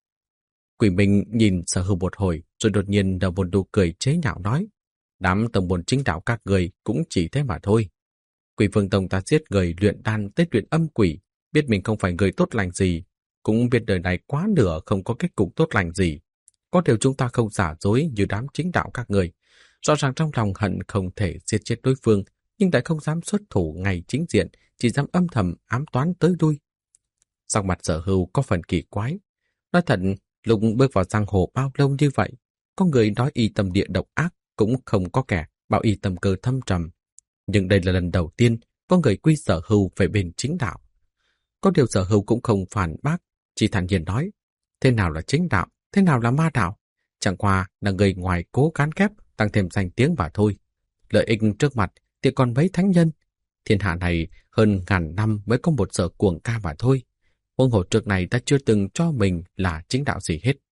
Quỷ Minh nhìn Sở Hưu một hồi rồi đột nhiên nở một nụ cười chế nhạo nói: "Đám tông môn chính đạo các người cũng chỉ thế mà thôi. Quỷ Vương Tông ta giết người luyện đan tới luyện âm quỷ, biết mình không phải người tốt lành gì, cũng biết đời này quá nửa không có kết cục tốt lành gì. Có điều chúng ta không giả dối như đám chính đạo các người. Rõ ràng trong lòng hận không thể giết chết đối phương, nhưng lại không dám xuất thủ ngày chính diện, chỉ dám âm thầm ám toán tới lui." Sắc mặt Sở Hưu có phần kỳ quái. Nói thật, lúc bước vào giang hồ bao lâu như vậy, có người nói y tâm địa độc ác, cũng không có kẻ bảo y tâm cơ thâm trầm. Nhưng đây là lần đầu tiên có người quy Sở Hưu về bên chính đạo. Có điều Sở Hưu cũng không phản bác, chỉ thản nhiên nói, thế nào là chính đạo, thế nào là ma đạo? Chẳng qua là người ngoài cố cán kép tăng thêm danh tiếng mà thôi. Lợi ích trước mặt thì còn mấy thánh nhân. Thiên hạ này hơn ngàn năm mới có một sở cuồng ca mà thôi. Huống hồ trước này ta chưa từng cho mình là chính đạo gì hết.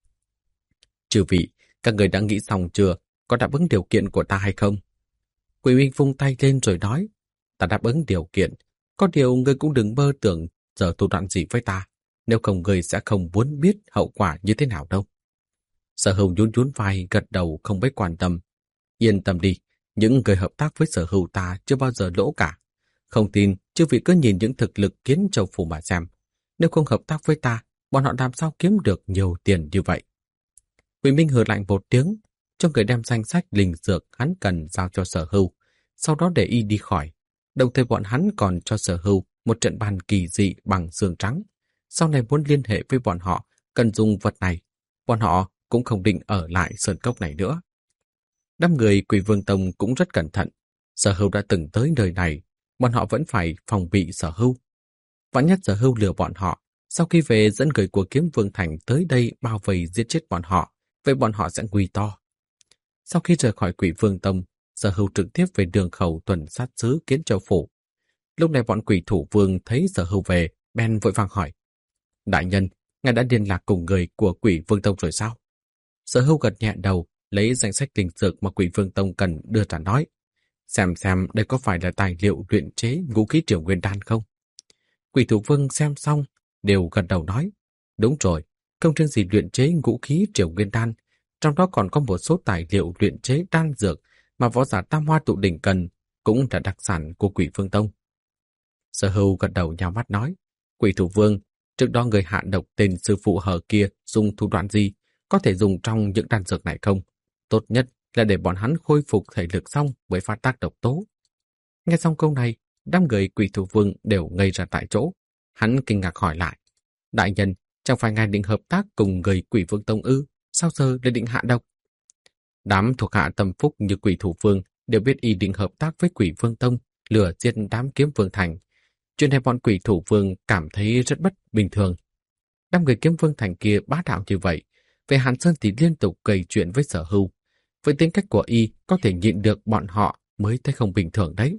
Chư vị, các người đã nghĩ xong chưa? Có đáp ứng điều kiện của ta hay không? Quỷ Minh vung tay lên rồi nói, ta đáp ứng điều kiện. Có điều ngươi cũng đừng mơ tưởng giờ thủ đoạn gì với ta. Nếu không ngươi sẽ không muốn biết hậu quả như thế nào đâu. Sở Hưu nhún nhún vai gật đầu không mấy quan tâm. Yên tâm đi, những người hợp tác với Sở Hưu ta chưa bao giờ lỗ cả. Không tin, chư vị cứ nhìn những thực lực Kiến Châu Phủ mà xem. Nếu không hợp tác với ta, bọn họ làm sao kiếm được nhiều tiền như vậy? Quỷ Minh hừ lạnh một tiếng, cho người đem danh sách linh dược hắn cần giao cho Sở Hưu, sau đó để y đi khỏi. Đồng thời bọn hắn còn cho Sở Hưu một trận bàn kỳ dị bằng xương trắng. Sau này muốn liên hệ với bọn họ cần dùng vật này, bọn họ cũng không định ở lại sơn cốc này nữa. Đám người Quỷ Vương Tông cũng rất cẩn thận. Sở Hưu đã từng tới nơi này, bọn họ vẫn phải phòng bị Sở Hưu. Vạn nhất Sở Hưu lừa bọn họ, sau khi về dẫn người của Kiếm Vương Thành tới đây bao vây giết chết bọn họ, vậy bọn họ sẽ nguy to. Sau khi rời khỏi Quỷ Vương Tông, Sở Hưu trực tiếp về đường khẩu tuần sát sứ Kiến Châu Phủ. Lúc này bọn Quỷ Thủ Vương thấy Sở Hưu về, bèn vội vàng hỏi: đại nhân, ngài đã liên lạc cùng người của Quỷ Vương Tông rồi sao? Sở Hưu gật nhẹ đầu, lấy danh sách linh dược mà Quỷ Vương Tông cần đưa ra nói: xem đây có phải là tài liệu luyện chế ngũ khí Triều Nguyên Đan không? Quỷ Thủ Vương xem xong, đều gật đầu nói: đúng rồi, không riêng gì luyện chế ngũ khí Triều Nguyên Đan, trong đó còn có một số tài liệu luyện chế đan dược mà võ giả Tam Hoa Tụ Đỉnh cần, cũng là đặc sản của Quỷ Vương Tông. Sở Hưu gật đầu nhào mắt nói: Quỷ Thủ Vương, trước đó người hạ độc tên sư phụ Hờ kia dùng thủ đoạn gì, có thể dùng trong những đan dược này không? Tốt nhất là để bọn hắn khôi phục thể lực xong mới phát tác độc tố. Nghe xong câu này, đám người Quỷ Thủ Vương đều ngây ra tại chỗ. Hắn kinh ngạc hỏi lại: đại nhân, chẳng phải ngài định hợp tác cùng người Quỷ Vương Tông ư? Sao giờ lại định hạ độc? Đám thuộc hạ tâm phúc như Quỷ Thủ Vương đều biết y định hợp tác với Quỷ Vương Tông, lừa giết đám Kiếm Vương Thành. Chuyện này bọn Quỷ Thủ Vương cảm thấy rất bất bình thường. Đám người Kiếm Vương Thành kia bá đạo như vậy, về Hàn Sơn thì liên tục gây chuyện với Sở Hưu. Với tính cách của y có thể nhịn được bọn họ mới thấy không bình thường đấy.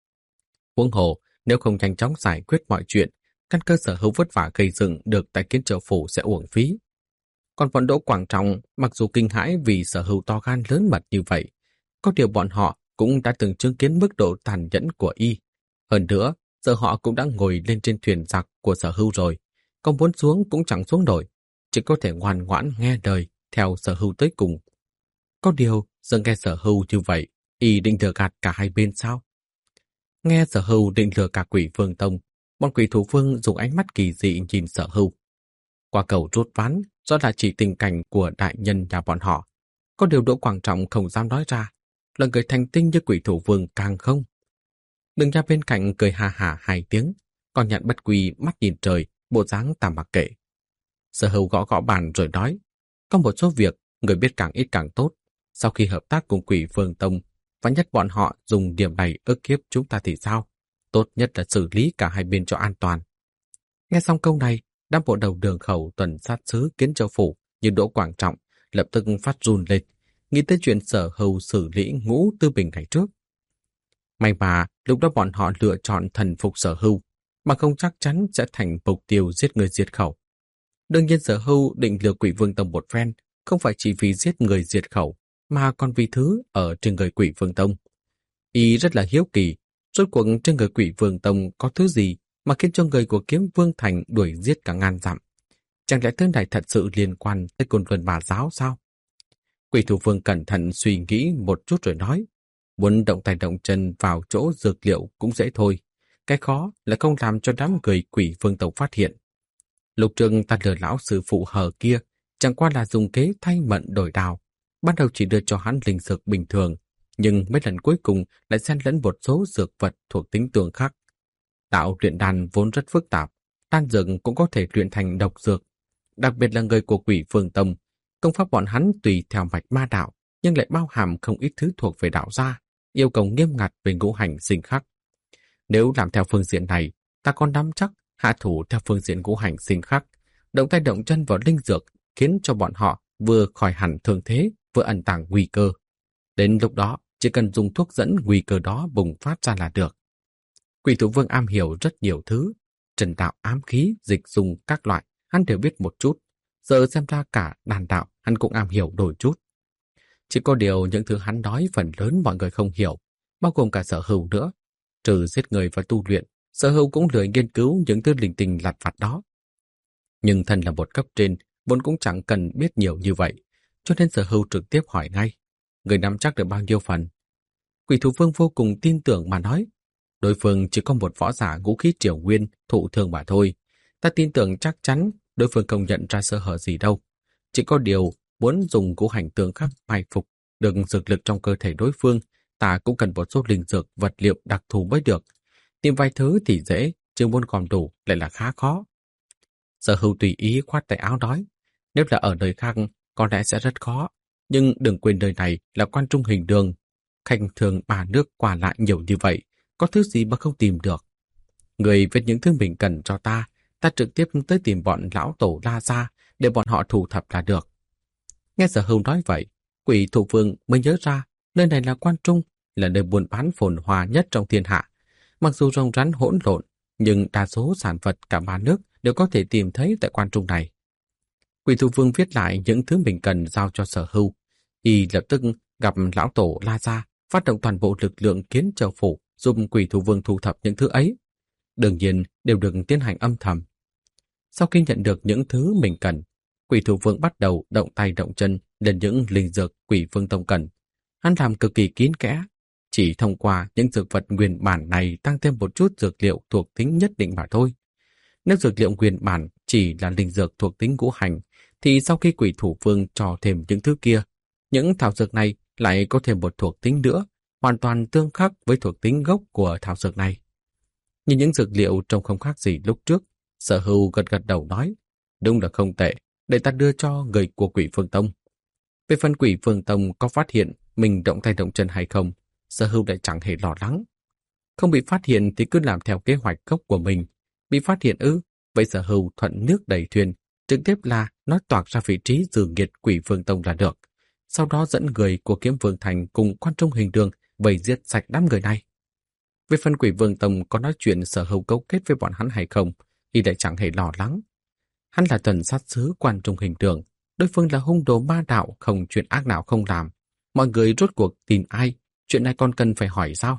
Huống hồ, nếu không nhanh chóng giải quyết mọi chuyện, căn cơ Sở Hưu vất vả gây dựng được tại Kiến Châu Phủ sẽ uổng phí. Còn bọn Đỗ Quảng Trọng, mặc dù kinh hãi vì Sở Hưu to gan lớn mật như vậy, có điều bọn họ cũng đã từng chứng kiến mức độ tàn nhẫn của y. Hơn nữa, giờ họ cũng đã ngồi lên trên thuyền giặc của Sở Hưu rồi, còn muốn xuống cũng chẳng xuống nổi, chỉ có thể ngoan ngoãn nghe lời theo Sở Hưu tới cùng. Có điều, giờ nghe Sở Hưu như vậy, y định lừa gạt cả hai bên sao? Nghe Sở Hưu định lừa cả Quỷ Vương Tông, bọn Quỷ Thủ Vương dùng ánh mắt kỳ dị nhìn Sở Hưu. Qua cầu rút ván, do là chỉ tình cảnh của đại nhân nhà bọn họ. Có điều Đỗ Quảng Trọng không dám nói ra, là người thành tinh như Quỷ Thủ Vương càng không. Đừng ra bên cạnh cười hà hả hai tiếng, còn nhận bất quy mắt nhìn trời, bộ dáng ta mặc kệ. Sở Hưu gõ gõ bàn rồi nói: có một số việc người biết càng ít càng tốt. Sau khi hợp tác cùng Quỷ Vương Tông, và nhất bọn họ dùng điểm này ức hiếp chúng ta thì sao? Tốt nhất là xử lý cả hai bên cho an toàn. Nghe xong câu này, đám bộ đầu đường khẩu tuần sát sứ Kiến Châu Phủ như Đỗ Quảng Trọng lập tức phát run lên, nghĩ tới chuyện Sở Hưu xử lý Ngũ Tư Bình ngày trước. May mà lúc đó bọn họ lựa chọn thần phục Sở Hưu, mà không chắc chắn sẽ thành mục tiêu giết người diệt khẩu. Đương nhiên Sở Hưu định lừa Quỷ Vương Tông một phen, không phải chỉ vì giết người diệt khẩu, mà còn vì thứ ở trên người Quỷ Vương Tông. Y rất là hiếu kỳ, rốt cuộc trên người Quỷ Vương Tông có thứ gì mà khiến cho người của Kiếm Vương Thành đuổi giết cả ngàn dặm. Chẳng lẽ thứ này thật sự liên quan tới Côn Luân Bà Giáo sao? Quỷ Thủ Vương cẩn thận suy nghĩ một chút rồi nói: muốn động tay động chân vào chỗ dược liệu cũng dễ thôi. Cái khó là không làm cho đám người Quỷ Vương Tông phát hiện. Lục trường ta lừa lão sư phụ Hờ kia chẳng qua là dùng kế thay mận đổi đào. Ban đầu chỉ đưa cho hắn linh dược bình thường, nhưng mấy lần cuối cùng lại xen lẫn một số dược vật thuộc tính tương khắc. Đạo luyện đan vốn rất phức tạp, đan dược cũng có thể luyện thành độc dược. đặc biệt là người của Quỷ Vương Tông. Công pháp bọn hắn tùy theo mạch ma đạo, nhưng lại bao hàm không ít thứ thuộc về đạo gia, yêu cầu nghiêm ngặt về ngũ hành sinh khắc. Nếu làm theo phương diện này, ta còn nắm chắc hạ thủ theo phương diện ngũ hành sinh khắc, động tay động chân vào linh dược, khiến cho bọn họ vừa khỏi hẳn thương thế, vừa ẩn tàng nguy cơ. Đến lúc đó, chỉ cần dùng thuốc dẫn nguy cơ đó bùng phát ra là được. Quỷ Thủ Vương am hiểu rất nhiều thứ, trần đạo, ám khí, dịch dùng các loại, hắn đều biết một chút. Giờ xem ra cả đàn đạo hắn cũng am hiểu đôi chút. Chỉ có điều những thứ hắn nói phần lớn mọi người không hiểu, bao gồm cả Sở Hữu nữa. Trừ giết người và tu luyện, Sở Hữu cũng lười nghiên cứu những thứ linh tinh lặt vặt đó. Nhưng thân là một cấp trên, vốn cũng chẳng cần biết nhiều như vậy, cho nên Sở Hữu trực tiếp hỏi ngay. Người nắm chắc được bao nhiêu phần? Quỷ Thủ Vương vô cùng tin tưởng mà nói. Đối phương chỉ có một võ giả ngũ khí triều nguyên thụ thương mà thôi. Ta tin tưởng chắc chắn đối phương không nhận ra sơ hở gì đâu. Chỉ có điều muốn dùng ngũ hành tương khắc mai phục được dược lực trong cơ thể đối phương, ta cũng cần một số linh dược vật liệu đặc thù mới được. Tìm vài thứ thì dễ, chứ muốn gom đủ lại là khá khó. Sở Hữu tùy ý khoát tay áo nói, nếu là ở nơi khác có lẽ sẽ rất khó, nhưng đừng quên nơi này là Quan Trung Hình Đường. Khách thường ba nước qua lại nhiều như vậy, có thứ gì mà không tìm được. Người viết những thứ mình cần cho ta trực tiếp tới tìm bọn lão tổ La Gia để bọn họ thu thập là được. Nghe Sở Hữu nói vậy, Quỷ Thủ Vương mới nhớ ra nơi này là Quan Trung, là nơi buôn bán phồn hoa nhất trong thiên hạ. Mặc dù rồng rắn hỗn lộn, nhưng đa số sản vật cả ba nước đều có thể tìm thấy tại Quan Trung này. Quỷ Thủ Vương viết lại những thứ mình cần giao cho Sở Hữu. Y lập tức gặp lão tổ La Gia, phát động toàn bộ lực lượng Kiến Châu Phủ giúp Quỷ Thủ Vương thu thập những thứ ấy. Đương nhiên đều được tiến hành âm thầm. Sau khi nhận được những thứ mình cần, Quỷ Thủ Vương bắt đầu động tay động chân lên những linh dược Quỷ Vương Tông cần. Hắn làm cực kỳ kín kẽ, chỉ thông qua những dược vật nguyên bản này tăng thêm một chút dược liệu thuộc tính nhất định mà thôi. Nếu dược liệu nguyên bản chỉ là linh dược thuộc tính ngũ hành, thì sau khi Quỷ Thủ Vương cho thêm những thứ kia, những thảo dược này lại có thêm một thuộc tính nữa, hoàn toàn tương khắc với thuộc tính gốc của thảo dược này. Nhìn những dược liệu trông không khác gì lúc trước, Sở Hữu gật gật đầu nói, đúng là không tệ, để ta đưa cho người của Quỷ Vương Tông. Về phần Quỷ Vương Tông có phát hiện mình động tay động chân hay không, Sở Hữu lại chẳng hề lo lắng. Không bị phát hiện thì cứ làm theo kế hoạch gốc của mình. Bị phát hiện ư, vậy Sở Hữu thuận nước đẩy thuyền, trực tiếp là nói toạc ra vị trí dử nghiệt Quỷ Vương Tông là được. Sau đó dẫn người của Kiếm Vương Thành cùng Quan Trung Hình Đường vây giết sạch đám người này. Về phần Quỷ Vương Tông có nói chuyện Sở Hữu cấu kết với bọn hắn hay không, thì lại chẳng hề lo lắng. Hắn là thần sát sứ Quan Trung Hình Đường, đối phương là hung đồ ma đạo, không chuyện ác nào không làm. Mọi người rốt cuộc tìm ai, chuyện này còn cần phải hỏi sao?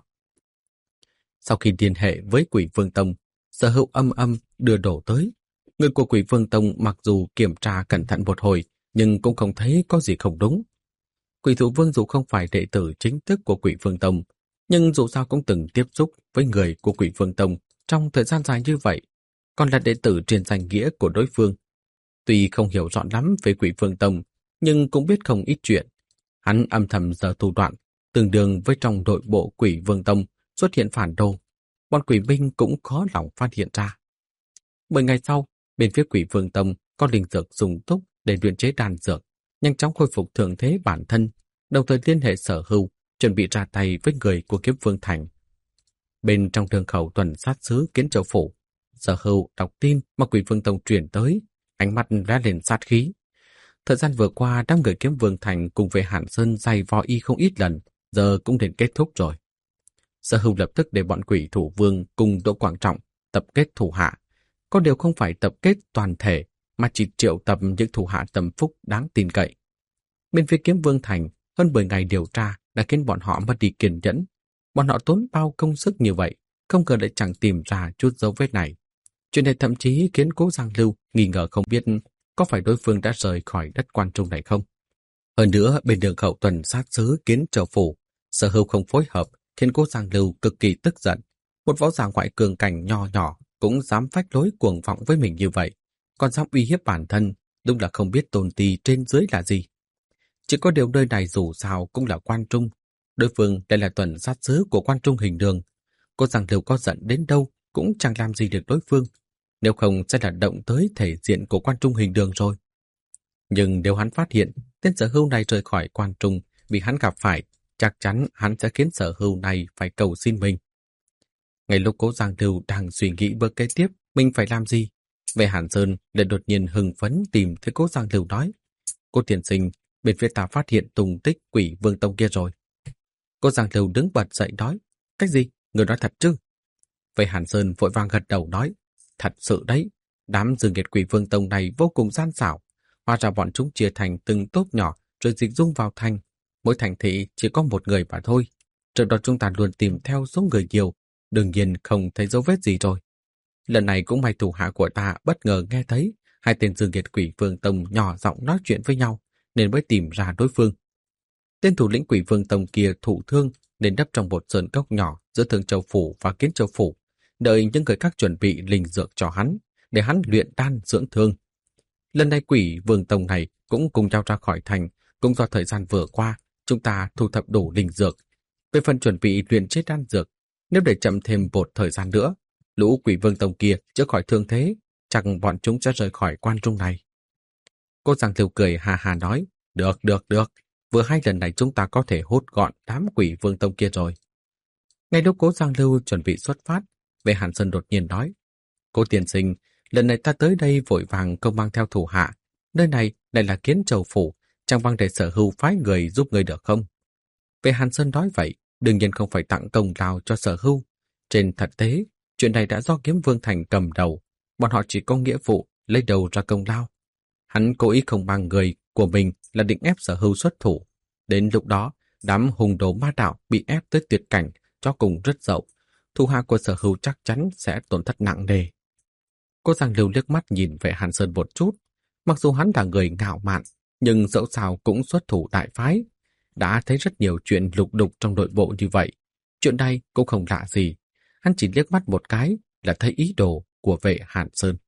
Sau khi liên hệ với Quỷ Vương Tông, Sở Hữu âm đưa đổ tới. Người của Quỷ Vương Tông mặc dù kiểm tra cẩn thận một hồi, nhưng cũng không thấy có gì không đúng. Quỷ Thủ Vương dù không phải đệ tử chính thức của Quỷ Vương Tông, nhưng dù sao cũng từng tiếp xúc với người của Quỷ Vương Tông trong thời gian dài như vậy, còn là đệ tử trên danh nghĩa của đối phương. Tuy không hiểu rõ lắm về Quỷ Vương Tông, nhưng cũng biết không ít chuyện. Hắn âm thầm giở thủ đoạn, tương đương với trong nội bộ Quỷ Vương Tông xuất hiện phản đồ. Bọn quỷ binh cũng khó lòng phát hiện ra. 10 ngày sau, bên phía Quỷ Vương Tông có linh dược dùng túc để luyện chế đan dược, nhanh chóng khôi phục thường thế bản thân, đồng thời liên hệ Sở Hữu, chuẩn bị ra tay với người của Kiếm Vương Thành. Bên trong đường khẩu tuần sát sứ Kiến Châu Phủ, Sở Hữu đọc tin mà Quỷ Vương Tông truyền tới, ánh mắt lóe lên sát khí. Thời gian vừa qua, đám người Kiếm Vương Thành cùng về Hàn Sơn dày vò y không ít lần, giờ cũng đến kết thúc rồi. Sở Hữu lập tức để bọn Quỷ Thủ Vương cùng Đỗ Quảng Trọng tập kết thủ hạ. Có điều không phải tập kết toàn thể, mà chỉ triệu tập những thủ hạ tâm phúc đáng tin cậy. Bên phía Kiếm Vương Thành, hơn 10 ngày điều tra đã khiến bọn họ mất đi kiên nhẫn. Bọn họ tốn bao công sức như vậy, không ngờ lại chẳng tìm ra chút dấu vết này. Chuyện này thậm chí khiến Cố Giang Lưu nghi ngờ không biết có phải đối phương đã rời khỏi đất Quan Trung này không. Hơn nữa, bên đường khẩu tuần sát sứ Kiến Châu Phủ, Sở Hữu không phối hợp khiến Cố Giang Lưu cực kỳ tức giận. Một võ giả ngoại cường cảnh nho nhỏ cũng dám phách lối cuồng vọng với mình như vậy, còn dám uy hiếp bản thân, đúng là không biết tôn ti trên dưới là gì. Chỉ có điều nơi này dù sao cũng là Quan Trung, đối phương đây là tuần sát sứ của Quan Trung Hình Đường. Cố Giang Lưu có giận đến đâu cũng chẳng làm gì được đối phương. nếu không sẽ là động tới thể diện của quan trung Hình Đường rồi. Nhưng nếu hắn phát hiện tên Sở Hưu này rời khỏi quan trung vì hắn gặp phải, chắc chắn hắn sẽ khiến Sở Hưu này phải cầu xin mình. Ngay lúc Cố Giang Lưu đang suy nghĩ bước kế tiếp mình phải làm gì, Vệ Hàn Sơn lại đột nhiên hưng phấn tìm thấy Cố Giang Lưu nói: Cố tiên sinh, bên phía ta phát hiện tung tích Quỷ Vương Tông kia rồi. Cố Giang Lưu đứng bật dậy nói: Cách gì? Người nói thật chứ? Vệ Hàn Sơn vội vàng gật đầu nói: Thật sự đấy, đám dương nghiệt Quỷ Vương Tông này vô cùng gian xảo. Hóa ra bọn chúng chia thành từng tốp nhỏ rồi dịch dung vào thành. Mỗi thành thị chỉ có một người mà thôi. Trước đó chúng ta luôn tìm theo số người nhiều, đương nhiên không thấy dấu vết gì rồi. Lần này cũng may thủ hạ của ta bất ngờ nghe thấy hai tên dương nghiệt Quỷ Vương Tông nhỏ giọng nói chuyện với nhau, nên mới tìm ra đối phương. Tên thủ lĩnh Quỷ Vương Tông kia thụ thương nên đắp trong một sơn cốc nhỏ giữa Thương Châu Phủ và Kiến Châu Phủ, đợi những người khác chuẩn bị linh dược cho hắn, để hắn luyện đan dưỡng thương. Lần này Quỷ Vương Tông này cũng cùng nhau ra khỏi thành, cũng do thời gian vừa qua chúng ta thu thập đủ linh dược. Về phần chuẩn bị luyện chế đan dược, nếu để chậm thêm một thời gian nữa, lũ Quỷ Vương Tông kia chữa khỏi thương thế, chắc bọn chúng sẽ rời khỏi quan trung này. Cô Giang Lưu cười hà hà nói: Được, vừa hay lần này chúng ta có thể hốt gọn đám Quỷ Vương Tông kia rồi. Ngay lúc Cố Giang Lưu chuẩn bị xuất phát, Vệ Hàn Sơn đột nhiên nói: Cố tiên sinh, lần này ta tới đây vội vàng không mang theo thủ hạ. Nơi này lại là Kiến Châu Phủ, chẳng bằng để Sở Hưu phái người giúp người được không? Vệ Hàn Sơn nói vậy, đương nhiên không phải tặng công lao cho Sở Hưu. Trên thực tế, chuyện này đã do Kiếm Vương Thành cầm đầu, bọn họ chỉ có nghĩa vụ lấy đầu ra công lao. Hắn cố ý không mang người của mình là định ép Sở Hưu xuất thủ. Đến lúc đó, đám hùng đồ ma đạo bị ép tới tuyệt cảnh, cho cùng rất dậu. Thủ hạ của Sở Hưu chắc chắn sẽ tổn thất nặng nề. Cô Giang Lưu liếc mắt nhìn Vệ Hàn Sơn một chút. Mặc dù hắn là người ngạo mạn, nhưng dẫu sao cũng xuất thủ đại phái. Đã thấy rất nhiều chuyện lục đục trong nội bộ như vậy. Chuyện này cũng không lạ gì. Hắn chỉ liếc mắt một cái là thấy ý đồ của Vệ Hàn Sơn.